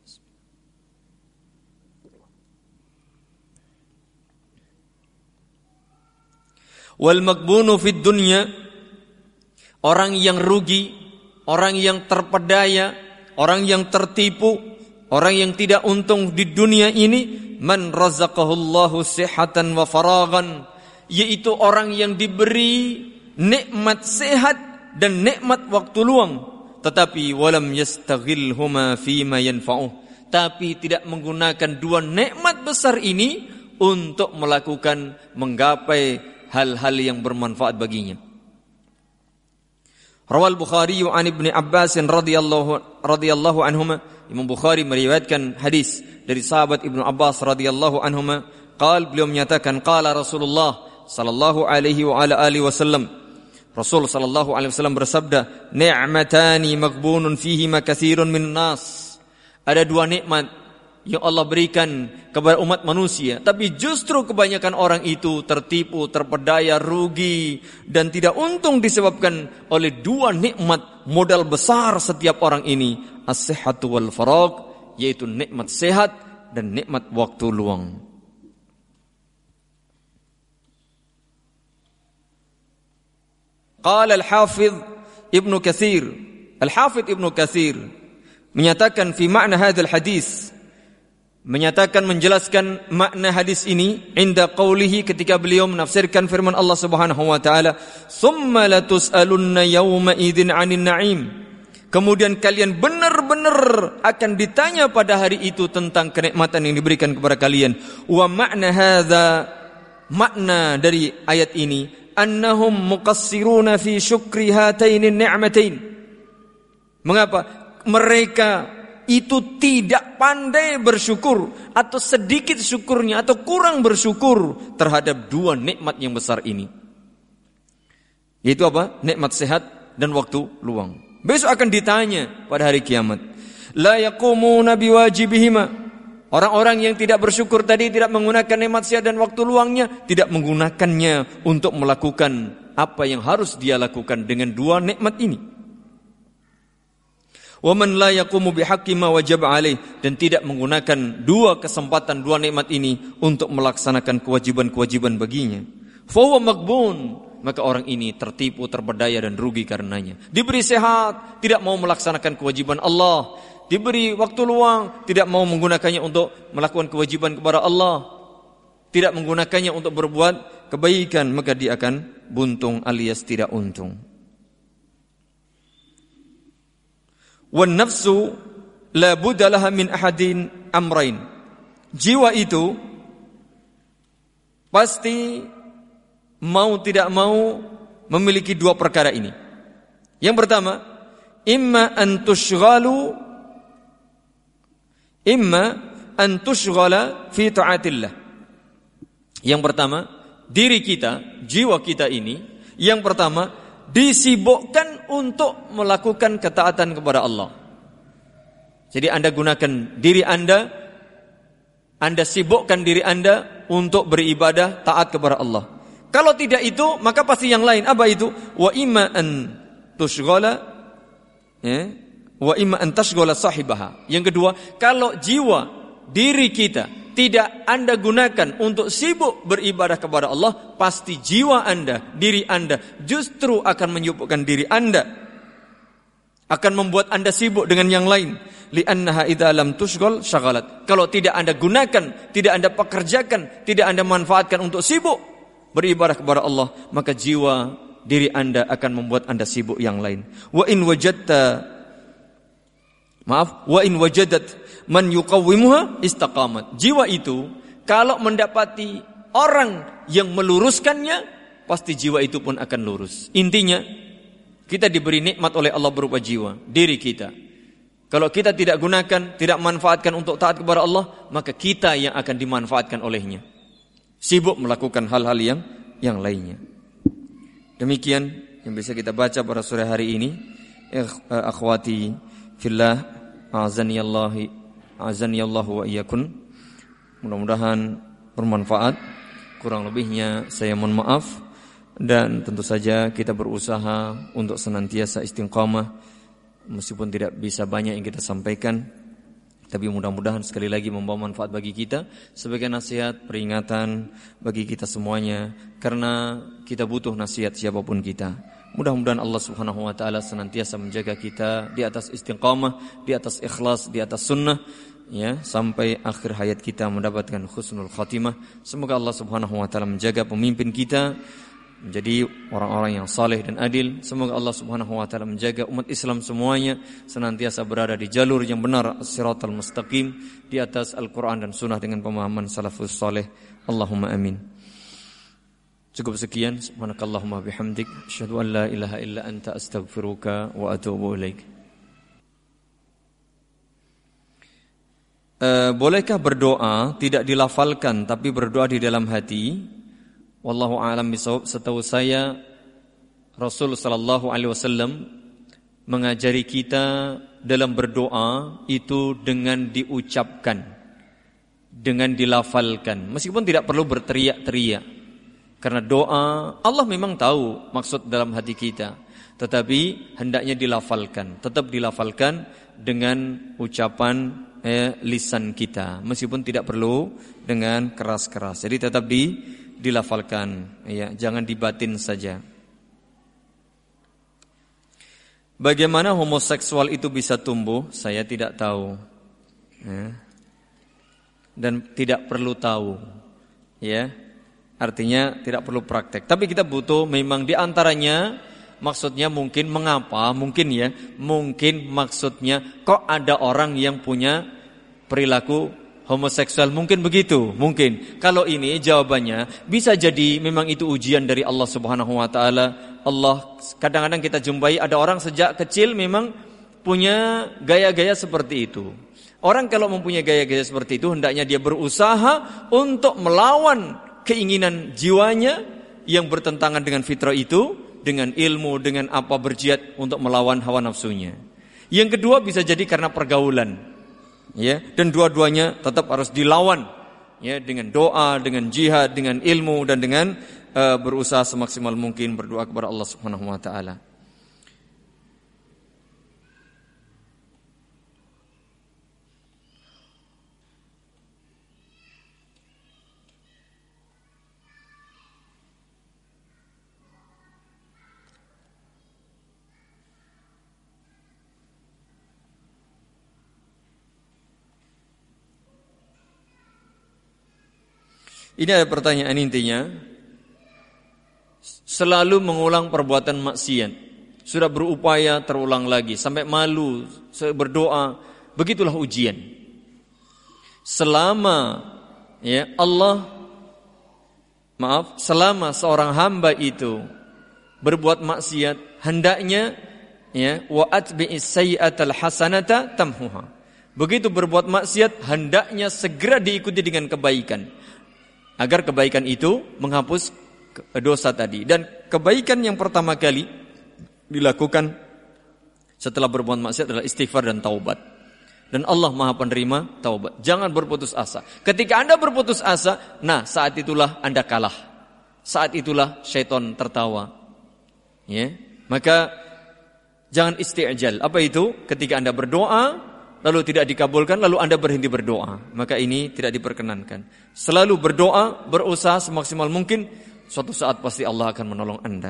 Wal maghbunu fid dunya, orang yang rugi, orang yang terpedaya, orang yang tertipu, orang yang tidak untung di dunia ini, man razaqahullahu sihhatan wa faraghan, yaitu orang yang diberi nikmat sehat dan nikmat waktu luang, tetapi walam yastaghilhuma fima yanfa'uh, tapi tidak menggunakan dua nikmat besar ini untuk melakukan menggapai hal-hal yang bermanfaat baginya. Rawal Bukhari an Ibnu Abbas radhiyallahu radhiyallahu anhuma, Imam Bukhari meriwayatkan hadis dari sahabat Ibnu Abbas radhiyallahu anhuma, qal, beliau menyatakan qala Rasulullah sallallahu alaihi wa ala alihi wasallam, Rasul sallallahu alaihi wasallam bersabda, ni'matani maghbunun fihima katsirun min nas. Ada dua nikmat yang Allah berikan kepada umat manusia, tapi justru kebanyakan orang itu tertipu, terpedaya, rugi dan tidak untung disebabkan oleh dua nikmat modal besar setiap orang ini, as-sihhatu wal faragh, yaitu nikmat sehat dan nikmat waktu luang. Qala al-Hafidh Ibnu Katsir, Al-Hafidh Ibnu Katsir menyatakan fi makna hadzal hadis, menyatakan menjelaskan makna hadis ini inda qaulihi, ketika beliau menafsirkan firman Allah Subhanahu wa taala, "Tsumma latus'alunna yawma idzin 'anil na'im." Kemudian kalian benar-benar akan ditanya pada hari itu tentang kenikmatan yang diberikan kepada kalian. Wa makna hadza, makna dari ayat ini, annahum muqassiruna fi syukri hataini ni'matain. Mengapa? Mereka itu tidak pandai bersyukur atau sedikit syukurnya atau kurang bersyukur terhadap dua nikmat yang besar ini. Yaitu apa? Nikmat sehat dan waktu luang. Besok akan ditanya pada hari kiamat. La yaqumuna biwajibihima. Orang-orang yang tidak bersyukur tadi tidak menggunakan nikmat sehat dan waktu luangnya, tidak menggunakannya untuk melakukan apa yang harus dia lakukan dengan dua nikmat ini. Wa man la yaqumu bihaqqi ma wajaba alaih, dan tidak menggunakan dua kesempatan, dua nikmat ini untuk melaksanakan kewajiban-kewajiban baginya. Fa huwa maghbun, maka orang ini tertipu, terpedaya dan rugi karenanya. Diberi sehat, tidak mau melaksanakan kewajiban Allah. Diberi waktu luang, tidak mau menggunakannya untuk melakukan kewajiban kepada Allah, tidak menggunakannya untuk berbuat kebaikan, maka dia akan buntung alias tidak untung. Wan nafsu la budda laha min ahadin amrain. Jiwa itu pasti mau tidak mau memiliki dua perkara ini. Yang pertama, imma an tushghalu imma an tushghala fi ta'atillah. Yang pertama, diri kita, jiwa kita ini, yang pertama disibukkan untuk melakukan ketaatan kepada Allah. Jadi Anda gunakan diri Anda, Anda sibukkan diri Anda untuk beribadah taat kepada Allah. Kalau tidak itu, maka pasti yang lain. Apa itu? Wa imma an tushghala ya, wa imma an tashghala sahibaha. Yang kedua, kalau jiwa diri kita tidak Anda gunakan untuk sibuk beribadah kepada Allah, pasti jiwa Anda, diri Anda justru akan menyibukkan diri Anda, akan membuat Anda sibuk dengan yang lain. Li'annaha idza lam tushghal syaghalat. Kalau tidak Anda gunakan, tidak Anda pekerjakan, tidak Anda manfaatkan untuk sibuk beribadah kepada Allah, maka jiwa diri Anda akan membuat Anda sibuk yang lain. Wa in wajadta Maaf, wa in wajadat man yuqawwimuha istaqamat. Jiwa itu kalau mendapati orang yang meluruskannya, pasti jiwa itu pun akan lurus. Intinya, kita diberi nikmat oleh Allah berupa jiwa, diri kita. Kalau kita tidak gunakan, tidak manfaatkan untuk taat kepada Allah, maka kita yang akan dimanfaatkan olehnya. Sibuk melakukan hal-hal yang yang lainnya. Demikian yang bisa kita baca pada sore hari ini. Akhwati fillah, azanillahu azanillahu wa iyyakum. Mudah-mudahan bermanfaat. Kurang lebihnya saya mohon maaf, dan tentu saja kita berusaha untuk senantiasa istiqamah meskipun tidak bisa banyak yang kita sampaikan. Tapi mudah-mudahan sekali lagi membawa manfaat bagi kita sebagai nasihat, peringatan bagi kita semuanya, karena kita butuh nasihat siapapun kita. Mudah-mudahan Allah Subhanahu wa taala senantiasa menjaga kita di atas istiqamah, di atas ikhlas, di atas sunnah, ya, sampai akhir hayat kita mendapatkan husnul khatimah. Semoga Allah Subhanahu wa taala menjaga pemimpin kita menjadi orang-orang yang saleh dan adil. Semoga Allah Subhanahu wa taala menjaga umat Islam semuanya senantiasa berada di jalur yang benar, as-siratal mustaqim, di atas Al-Qur'an dan sunnah dengan pemahaman salafus saleh. Allahumma amin. Cukup sekian. Subhanakallahumma bihamdik, asyhadu an la ilaha illa anta, astaghfiruka wa atubu ilaik. Uh, bolehkah berdoa tidak dilafalkan tapi berdoa di dalam hati? Wallahu a'lam bishawab. Setahu saya Rasul sallallahu alaihi wasallam mengajari kita dalam berdoa itu dengan diucapkan, dengan dilafalkan, meskipun tidak perlu berteriak-teriak. Karena doa Allah memang tahu maksud dalam hati kita, tetapi hendaknya dilafalkan, tetap dilafalkan dengan ucapan eh, lisan kita, meskipun tidak perlu dengan keras-keras. Jadi tetap di dilafalkan, ya, jangan dibatin saja. Bagaimana homoseksual itu bisa tumbuh? Saya tidak tahu, ya, dan tidak perlu tahu, ya. Artinya tidak perlu praktek. Tapi kita butuh memang diantaranya, maksudnya mungkin mengapa, mungkin ya, mungkin maksudnya kok ada orang yang punya perilaku homoseksual, mungkin begitu, mungkin. Kalau ini jawabannya bisa jadi memang itu ujian dari Allah Subhanahu wa taala. Allah kadang-kadang kita jumpai ada orang sejak kecil memang punya gaya-gaya seperti itu. Orang kalau mempunyai gaya-gaya seperti itu hendaknya dia berusaha untuk melawan keinginan jiwanya yang bertentangan dengan fitrah itu, dengan ilmu, dengan apa, berjihad untuk melawan hawa nafsunya. Yang kedua bisa jadi karena pergaulan. Ya, dan dua-duanya tetap harus dilawan, ya, dengan doa, dengan jihad, dengan ilmu, dan dengan uh, berusaha semaksimal mungkin berdoa kepada Allah Subhanahu wa taala. Ini ada pertanyaan intinya. Selalu mengulang perbuatan maksiat, sudah berupaya terulang lagi sampai malu, berdoa, begitulah ujian. Selama ya Allah maaf, selama seorang hamba itu berbuat maksiat, hendaknya ya wa atbi'is sayyi'atal hasanata tamhuha. Begitu berbuat maksiat, hendaknya segera diikuti dengan kebaikan, agar kebaikan itu menghapus dosa tadi. Dan kebaikan yang pertama kali dilakukan setelah berbuat maksiat adalah istighfar dan taubat. Dan Allah Maha penerima taubat. Jangan berputus asa. Ketika Anda berputus asa, nah saat itulah Anda kalah. Saat itulah syaitan tertawa. Ya, maka jangan isti'jal. Apa itu? Ketika Anda berdoa, lalu tidak dikabulkan, lalu Anda berhenti berdoa. Maka ini tidak diperkenankan. Selalu berdoa, berusaha semaksimal mungkin. Suatu saat pasti Allah akan menolong Anda.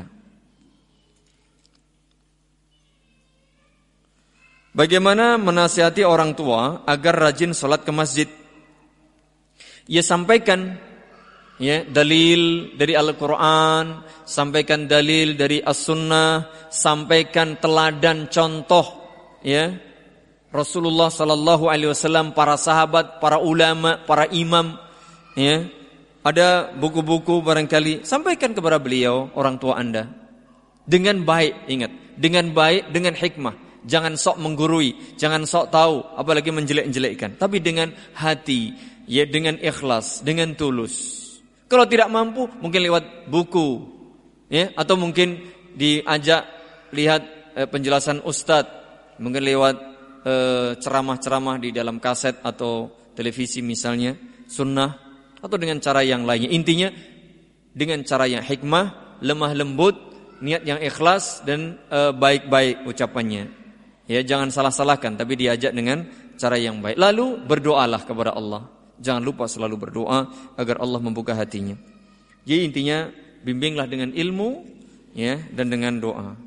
Bagaimana menasihati orang tua agar rajin sholat ke masjid? Ya sampaikan ya dalil dari Al-Quran, sampaikan dalil dari As-Sunnah, sampaikan teladan contoh ya Rasulullah Sallallahu Alaihi Wasallam, para sahabat, para ulama, para imam ya. Ada buku-buku barangkali, sampaikan kepada beliau, orang tua Anda dengan baik, ingat, dengan baik, dengan hikmah. Jangan sok menggurui, jangan sok tahu, apalagi menjelek-jelekkan. Tapi dengan hati, ya dengan ikhlas, dengan tulus. Kalau tidak mampu, mungkin lewat buku, ya, atau mungkin diajak lihat eh, penjelasan ustadz, mungkin lewat eh, ceramah-ceramah di dalam kaset atau televisi misalnya, sunnah, atau dengan cara yang lainnya. Intinya dengan cara yang hikmah, lemah lembut, niat yang ikhlas dan eh, baik-baik ucapannya. Ya, jangan salah-salahkan, tapi diajak dengan cara yang baik. Lalu berdoalah kepada Allah. Jangan lupa selalu berdoa agar Allah membuka hatinya. Jadi intinya bimbinglah dengan ilmu ya dan dengan doa.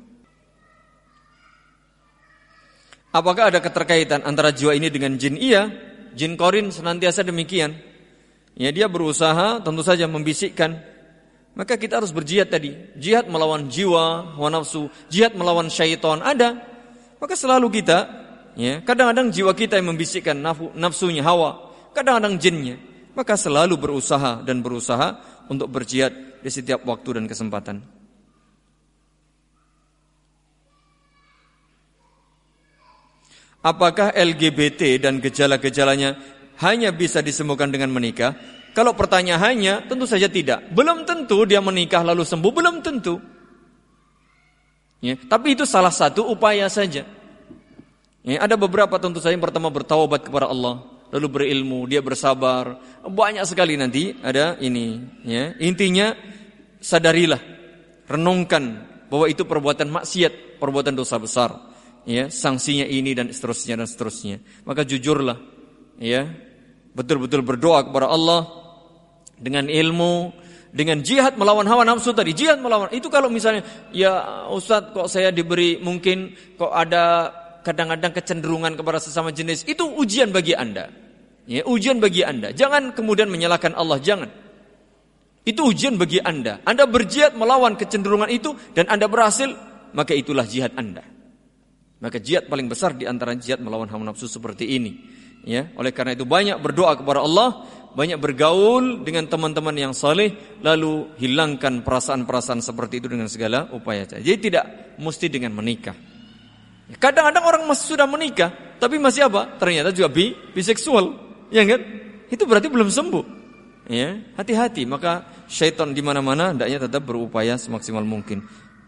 Apakah ada keterkaitan antara jiwa ini dengan jin? Iya, jin korin senantiasa demikian. Ya, dia berusaha tentu saja membisikkan. Maka kita harus berjihad tadi. Jihad melawan jiwa, hawa nafsu, jihad melawan syaitan ada. Maka selalu kita, ya, kadang-kadang jiwa kita yang membisikkan nafsunya, hawa, kadang-kadang jinnya. Maka selalu berusaha dan berusaha untuk berjihad di setiap waktu dan kesempatan. Apakah L G B T dan gejala-gejalanya hanya bisa disembuhkan dengan menikah? Kalau pertanyaannya, tentu saja tidak. Belum tentu dia menikah lalu sembuh, belum tentu. Ya, tapi itu salah satu upaya saja. Ya, ada beberapa tentu saja yang pertama bertaubat kepada Allah, lalu berilmu, dia bersabar. Banyak sekali nanti ada ini. Ya, intinya sadarilah, renungkan bahwa itu perbuatan maksiat, perbuatan dosa besar. Ya, sanksinya ini dan seterusnya dan seterusnya. Maka jujurlah, ya, betul-betul berdoa kepada Allah dengan ilmu. Dengan jihad melawan hawa nafsu tadi, jihad melawan itu. Kalau misalnya, ya Ustadz kok saya diberi mungkin kok ada kadang-kadang kecenderungan kepada sesama jenis, itu ujian bagi Anda. Ya, ujian bagi Anda. Jangan kemudian menyalahkan Allah, jangan. Itu ujian bagi Anda. Anda berjihad melawan kecenderungan itu dan Anda berhasil, maka itulah jihad Anda. Maka jihad paling besar di antara jihad melawan hawa nafsu seperti ini. Ya, oleh karena itu banyak berdoa kepada Allah, banyak bergaul dengan teman-teman yang saleh, lalu hilangkan perasaan-perasaan seperti itu dengan segala upaya. Jadi tidak mesti dengan menikah. Kadang-kadang orang masih sudah menikah, tapi masih apa? Ternyata juga bi, biseksual, ya kan? Itu berarti belum sembuh. Ya, hati-hati. Maka syaitan di mana-mana hendaknya tetap berupaya semaksimal mungkin.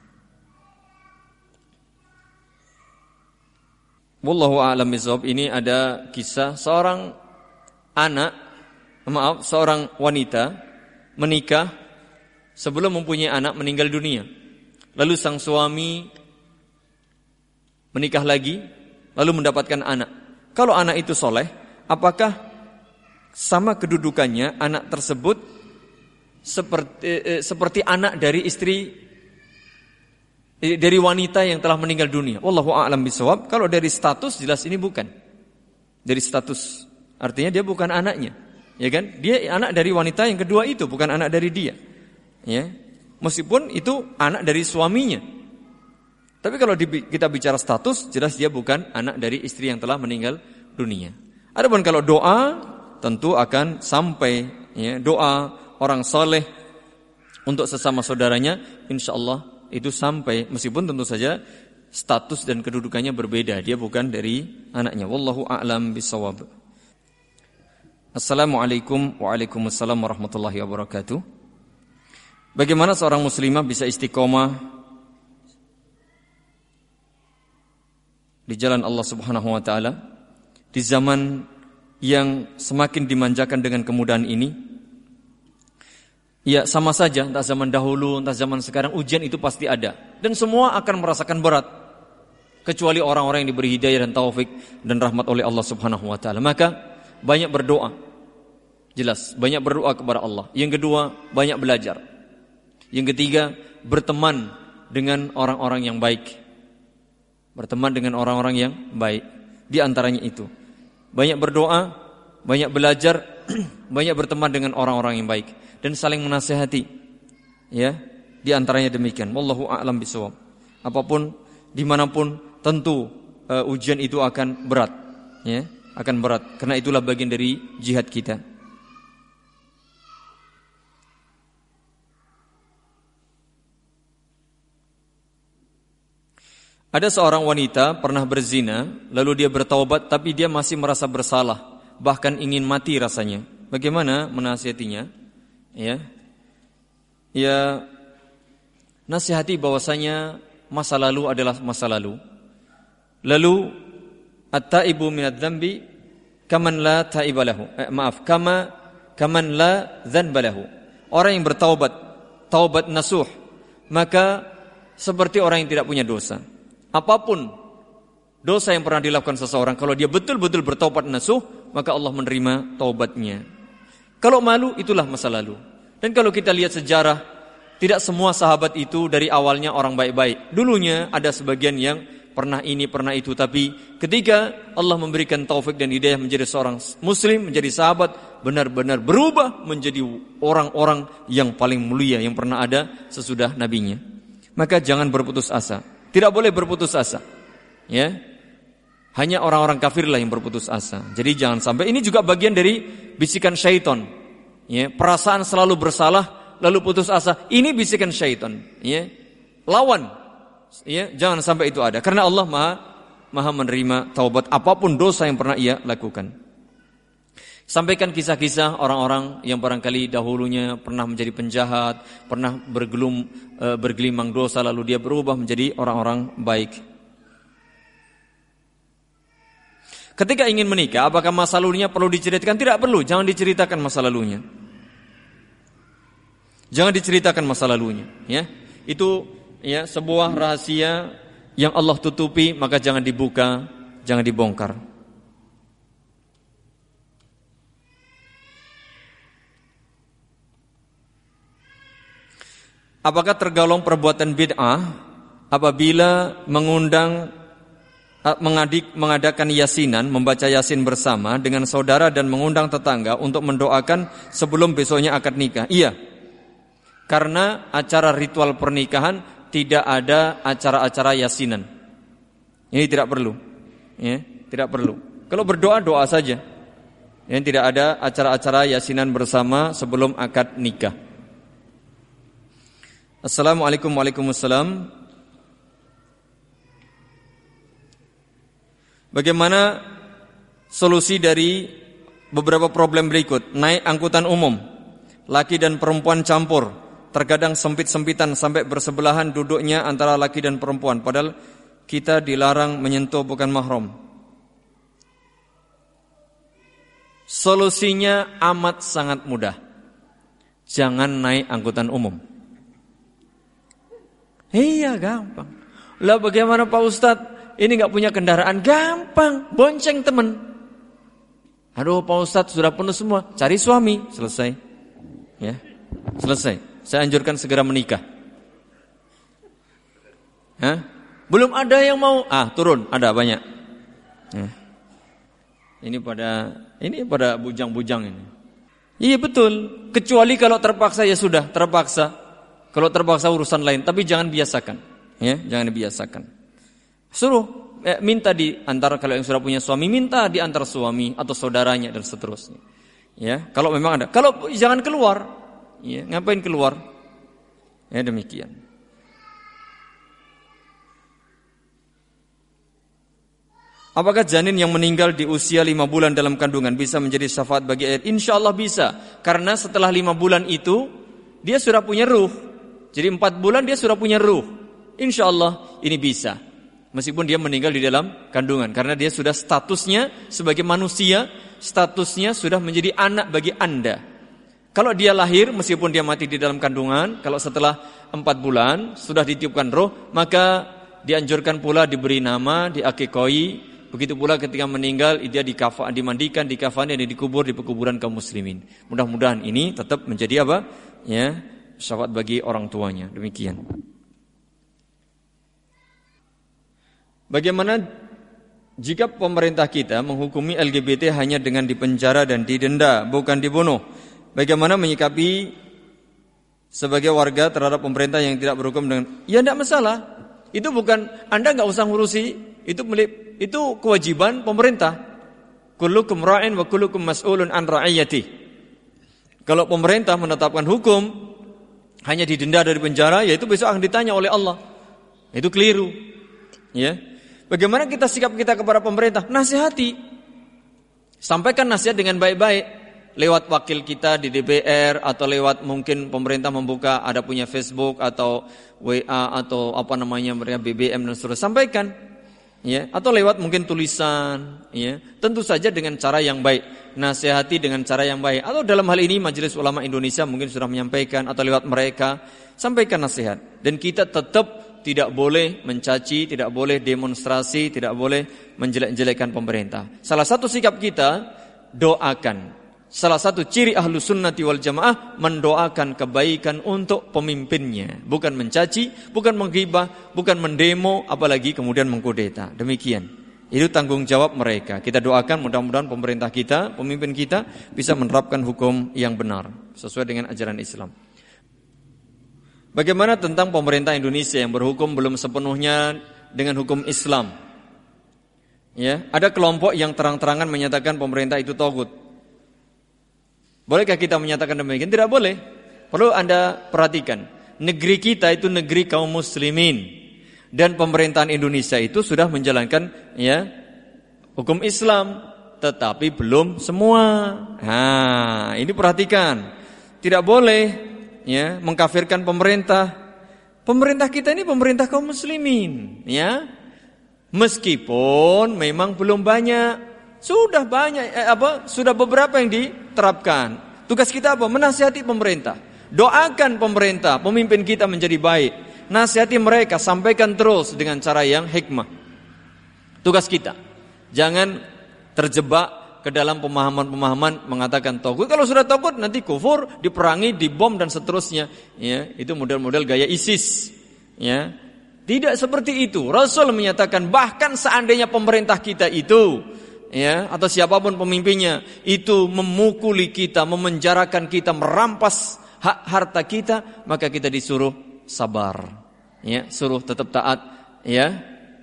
Wallahu a'lam bishawab. Ini ada kisah seorang anak, maaf, seorang wanita menikah sebelum mempunyai anak meninggal dunia. Lalu sang suami menikah lagi, lalu mendapatkan anak. Kalau anak itu soleh, apakah sama kedudukannya anak tersebut seperti eh, seperti anak dari istri dari wanita yang telah meninggal dunia? Wallahu a'lam bishawab. Kalau dari status jelas ini bukan. Dari status, artinya dia bukan anaknya, ya kan? Dia anak dari wanita yang kedua itu, bukan anak dari dia. Ya. Meskipun itu anak dari suaminya. Tapi kalau kita bicara status, jelas dia bukan anak dari istri yang telah meninggal dunia. Adapun kalau doa, tentu akan sampai, ya, doa orang soleh untuk sesama saudaranya, insyaallah itu sampai, meskipun tentu saja status dan kedudukannya berbeda, dia bukan dari anaknya. Wallahu a'lam bishawab. Assalamualaikum waalaikumsalam warahmatullahi wabarakatuh. Bagaimana seorang muslimah bisa istiqomah di jalan Allah Subhanahu wa taala di zaman yang semakin dimanjakan dengan kemudahan ini, ya sama saja, entah zaman dahulu, entah zaman sekarang, ujian itu pasti ada. Dan semua akan merasakan berat, kecuali orang-orang yang diberi hidayah dan taufik dan rahmat oleh Allah Subhanahu wa taala. Maka banyak berdoa. Jelas, banyak berdoa kepada Allah. Yang kedua, banyak belajar. Yang ketiga, berteman dengan orang-orang yang baik. Berteman dengan orang-orang yang baik. Di antaranya itu, banyak berdoa, banyak belajar, banyak berteman dengan orang-orang yang baik dan saling menasihati. Ya, di antaranya demikian. Wallahu a'lam bishawab. Apapun, dimanapun, tentu uh, ujian itu akan berat, ya, akan berat. Karena itulah bagian dari jihad kita. Ada seorang wanita pernah berzina, lalu dia bertaubat, tapi dia masih merasa bersalah, bahkan ingin mati rasanya. Bagaimana menasihatinya? Ya, ya, nasihati bahwasanya masa lalu adalah masa lalu. Lalu at-taibu minadz-dzambi kaman la taiba lahu. Eh, maaf, kama kaman la dzanba lahu. Orang yang bertaubat, taubat nasuh, maka seperti orang yang tidak punya dosa. Apapun dosa yang pernah dilakukan seseorang, kalau dia betul-betul bertaubat nasuh, maka Allah menerima taubatnya. Kalau malu, itulah masa lalu. Dan kalau kita lihat sejarah, tidak semua sahabat itu dari awalnya orang baik-baik. Dulunya ada sebagian yang pernah ini, pernah itu. Tapi ketika Allah memberikan taufik dan hidayah menjadi seorang muslim, menjadi sahabat, benar-benar berubah menjadi orang-orang yang paling mulia yang pernah ada sesudah nabinya. Maka jangan berputus asa. Tidak boleh berputus asa. Ya. Hanya orang-orang kafirlah yang berputus asa. Jadi jangan sampai, ini juga bagian dari bisikan syaitan. Ya, perasaan selalu bersalah lalu putus asa. Ini bisikan syaitan, ya. Lawan. Ya, jangan sampai itu ada. Karena Allah Maha Maha menerima taubat apapun dosa yang pernah ia lakukan. Sampaikan kisah-kisah orang-orang yang barangkali dahulunya pernah menjadi penjahat, pernah bergelum e, bergelimang dosa, lalu dia berubah menjadi orang-orang baik. Ketika ingin menikah, apakah masa lalunya perlu diceritakan? Tidak perlu, jangan diceritakan masa lalunya. Jangan diceritakan masa lalunya, ya. Itu ya sebuah rahasia yang Allah tutupi, maka jangan dibuka, jangan dibongkar. Apakah tergolong perbuatan bid'ah apabila mengundang mengadik, mengadakan yasinan, membaca yasin bersama dengan saudara dan mengundang tetangga untuk mendoakan sebelum besoknya akad nikah? Iya. Karena acara ritual pernikahan tidak ada acara-acara yasinan. Ini tidak perlu. Ya, tidak perlu. Kalau berdoa, doa saja. Ya, tidak ada acara-acara yasinan bersama sebelum akad nikah. Assalamualaikum waalaikumsalam. Bagaimana solusi dari beberapa problem berikut? Naik angkutan umum, laki dan perempuan campur, terkadang sempit-sempitan sampai bersebelahan duduknya antara laki dan perempuan, padahal kita dilarang menyentuh bukan mahram. Solusinya amat sangat mudah. Jangan naik angkutan umum. Iya, gampang. Lah bagaimana Pak Ustadz? Ini gak punya kendaraan. Gampang, bonceng temen. Aduh Pak Ustadz, sudah penuh semua. Cari suami, selesai. Ya, selesai. Saya anjurkan segera menikah. Hah? Belum ada yang mau. Ah, turun, ada banyak. Ya. Ini pada ini pada bujang-bujang ini. Iya betul. Kecuali kalau terpaksa, ya sudah terpaksa. Kalau terpaksa urusan lain, tapi jangan biasakan, ya, jangan dibiasakan. Suruh eh, minta di antara, kalau yang sudah punya suami, minta di antara suami atau saudaranya dan seterusnya. Ya, kalau memang ada. Kalau jangan keluar, ya, ngapain keluar? Ya demikian. Apakah janin yang meninggal di usia lima bulan dalam kandungan bisa menjadi syafaat bagi ayat? Insya Allah bisa, karena setelah lima bulan itu dia sudah punya ruh. Jadi empat bulan dia sudah punya ruh. Insya Allah ini bisa. Meskipun dia meninggal di dalam kandungan, karena dia sudah statusnya sebagai manusia, statusnya sudah menjadi anak bagi Anda. Kalau dia lahir meskipun dia mati di dalam kandungan, kalau setelah empat bulan sudah ditiupkan roh, maka dianjurkan pula diberi nama, diakikoi. Begitu pula ketika meninggal dia dikafan, dimandikan, dikafani dan dikubur di pekuburan kaum muslimin. Mudah-mudahan ini tetap menjadi apa? Ya, syafaat bagi orang tuanya. Demikian. Bagaimana jika pemerintah kita menghukumi L G B T hanya dengan dipenjara dan didenda, bukan dibunuh? Bagaimana menyikapi sebagai warga terhadap pemerintah yang tidak berhukum dengan? Ya tidak masalah. Itu bukan, Anda nggak usah ngurusi. Itu milik, itu kewajiban pemerintah. Kullukum ra'in wa kullukum mas'ulun an ra'iyati. Kalau pemerintah menetapkan hukum hanya didenda dari penjara, ya itu besok akan ditanya oleh Allah. Itu keliru. Ya. Bagaimana kita sikap kita kepada pemerintah? Nasihati. Sampaikan nasihat dengan baik-baik. Lewat wakil kita di D P R atau lewat mungkin pemerintah membuka ada punya Facebook atau W A atau apa namanya mereka B B M dan seterusnya. Sampaikan. Ya, atau lewat mungkin tulisan, ya. Tentu saja dengan cara yang baik. Nasihati dengan cara yang baik. Atau dalam hal ini Majelis Ulama Indonesia mungkin sudah menyampaikan atau lewat mereka sampaikan nasihat. Dan kita tetap tidak boleh mencaci, tidak boleh demonstrasi, tidak boleh menjelek-jelekkan pemerintah. Salah satu sikap kita, doakan. Salah satu ciri ahlu sunnati wal jamaah, mendoakan kebaikan untuk pemimpinnya. Bukan mencaci, bukan menghibah, bukan mendemo, apalagi kemudian mengkudeta. Demikian. Itu tanggung jawab mereka. Kita doakan mudah-mudahan pemerintah kita, pemimpin kita bisa menerapkan hukum yang benar sesuai dengan ajaran Islam. Bagaimana tentang pemerintah Indonesia yang berhukum belum sepenuhnya dengan hukum Islam? Ya, ada kelompok yang terang-terangan menyatakan pemerintah itu tagut. Bolehkah kita menyatakan demikian? Tidak boleh. Perlu Anda perhatikan. Negeri kita itu negeri kaum muslimin dan pemerintahan Indonesia itu sudah menjalankan ya hukum Islam, tetapi belum semua. Nah, ini perhatikan. Tidak boleh ya mengkafirkan pemerintah. Pemerintah kita ini pemerintah kaum muslimin, ya. Meskipun memang belum banyak, sudah banyak eh, apa? Sudah beberapa yang diterapkan. Tugas kita apa? Menasihati pemerintah. Doakan pemerintah, pemimpin kita menjadi baik. Nasihati mereka, sampaikan terus dengan cara yang hikmah. Tugas kita. Jangan terjebak ke dalam pemahaman-pemahaman mengatakan tagut. Kalau sudah tagut nanti kufur, diperangi, dibom dan seterusnya. Ya, itu model-model gaya ISIS. Ya, tidak seperti itu. Rasul menyatakan bahkan seandainya pemerintah kita itu, ya, atau siapapun pemimpinnya itu memukuli kita, memenjarakan kita, merampas hak harta kita, maka kita disuruh sabar. Ya, suruh tetap taat. Ya,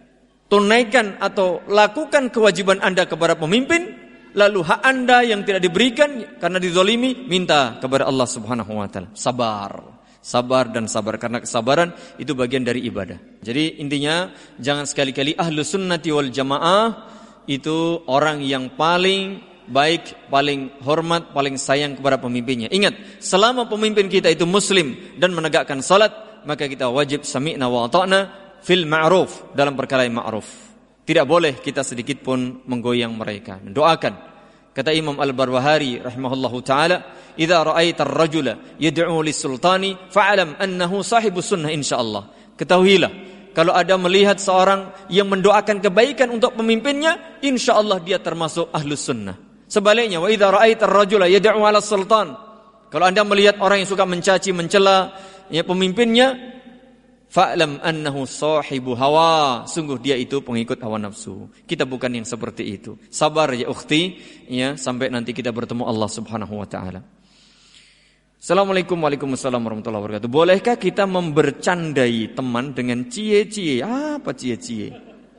tunaikan atau lakukan kewajiban Anda kepada pemimpin. Lalu hak Anda yang tidak diberikan karena dizalimi, minta kepada Allah Subhanahu wa taala. Sabar. Sabar dan sabar, karena kesabaran itu bagian dari ibadah. Jadi intinya jangan sekali-kali ahlu sunnati wal jamaah itu orang yang paling baik, paling hormat, paling sayang kepada pemimpinnya. Ingat, selama pemimpin kita itu muslim dan menegakkan salat, maka kita wajib sami'na wa ata'na fil ma'ruf, dalam perkara yang ma'ruf. Tidak boleh kita sedikit pun menggoyang mereka. Doakan. Kata Imam Al-Barbahari rahimahullahu taala, "Idza ra'aita ar-rajula yad'u lis-sultani fa'lam annahu sahibus sunnah insyaallah." Ketahuilah, kalau ada melihat seorang yang mendoakan kebaikan untuk pemimpinnya, insyaallah dia termasuk ahlus sunnah. Sebaliknya, "Wa idza ra'aita ar-rajula yad'u 'ala sultan." Kalau Anda melihat orang yang suka mencaci, mencela ya pemimpinnya, fa'lam annahu sahibu hawa, sungguh dia itu pengikut hawa nafsu. Kita bukan yang seperti itu. Sabar ya ukhti, ya, sampai nanti kita bertemu Allah Subhanahu wa taala. Assalamualaikum Waalaikumsalam warahmatullahi wabarakatuh. Bolehkah kita membercandai teman dengan cie-cie? Apa cie-cie?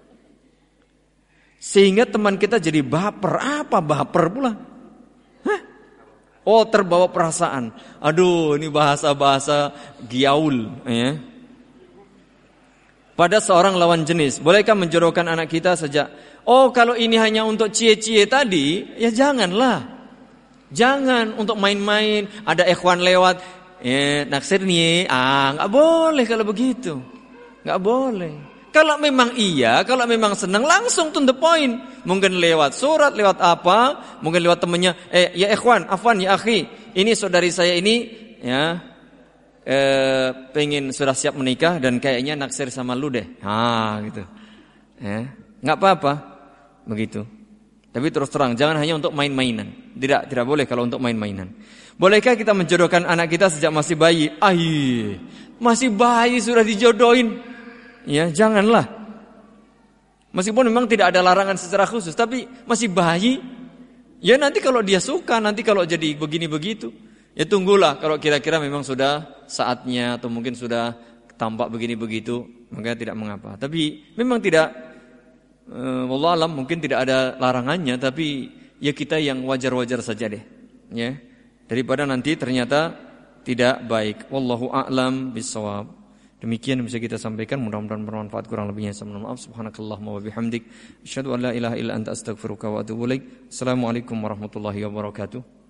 Sehingga teman kita jadi baper. Apa baper pula? Hah? Oh, terbawa perasaan. Aduh, ini bahasa-bahasa giaul, ya. Pada seorang lawan jenis, bolehkah menjodohkan anak kita sejak? Oh, kalau ini hanya untuk cie-cie tadi, ya janganlah. Jangan untuk main-main. Ada ikhwan lewat, eh, naksir nih, ah, nggak boleh kalau begitu, nggak boleh. Kalau memang iya, kalau memang senang, langsung to the point. Mungkin lewat surat, lewat apa, mungkin lewat temannya, eh ya ikhwan, afwan ya akhi, ini saudari saya ini ya eh, pengen sudah siap menikah dan kayaknya naksir sama lu deh. Ah gitu. Ya, enggak apa-apa. Begitu. Tapi terus terang, jangan hanya untuk main-mainan. Tidak, tidak boleh kalau untuk main-mainan. Bolehkah kita menjodohkan anak kita sejak masih bayi? Ai, masih bayi sudah dijodohin. Ya, janganlah. Meskipun memang tidak ada larangan secara khusus, tapi masih bayi. Ya nanti kalau dia suka, nanti kalau jadi begini begitu, ya tunggulah kalau kira-kira memang sudah saatnya atau mungkin sudah tampak begini begitu, maka tidak mengapa. Tapi memang tidak Uh, wallah alam mungkin tidak ada larangannya, tapi ya kita yang wajar-wajar saja deh, ya, daripada nanti ternyata tidak baik. Wallahu a'lam bissawab. Demikian yang bisa kita sampaikan, mudah-mudahan bermanfaat. Kurang lebihnya saya mohon maaf. Subhanakallahumma wa bihamdik, asyhadu an la ilaha illa anta astaghfiruka wa atubu ilaik. Assalamualaikum warahmatullahi wabarakatuh.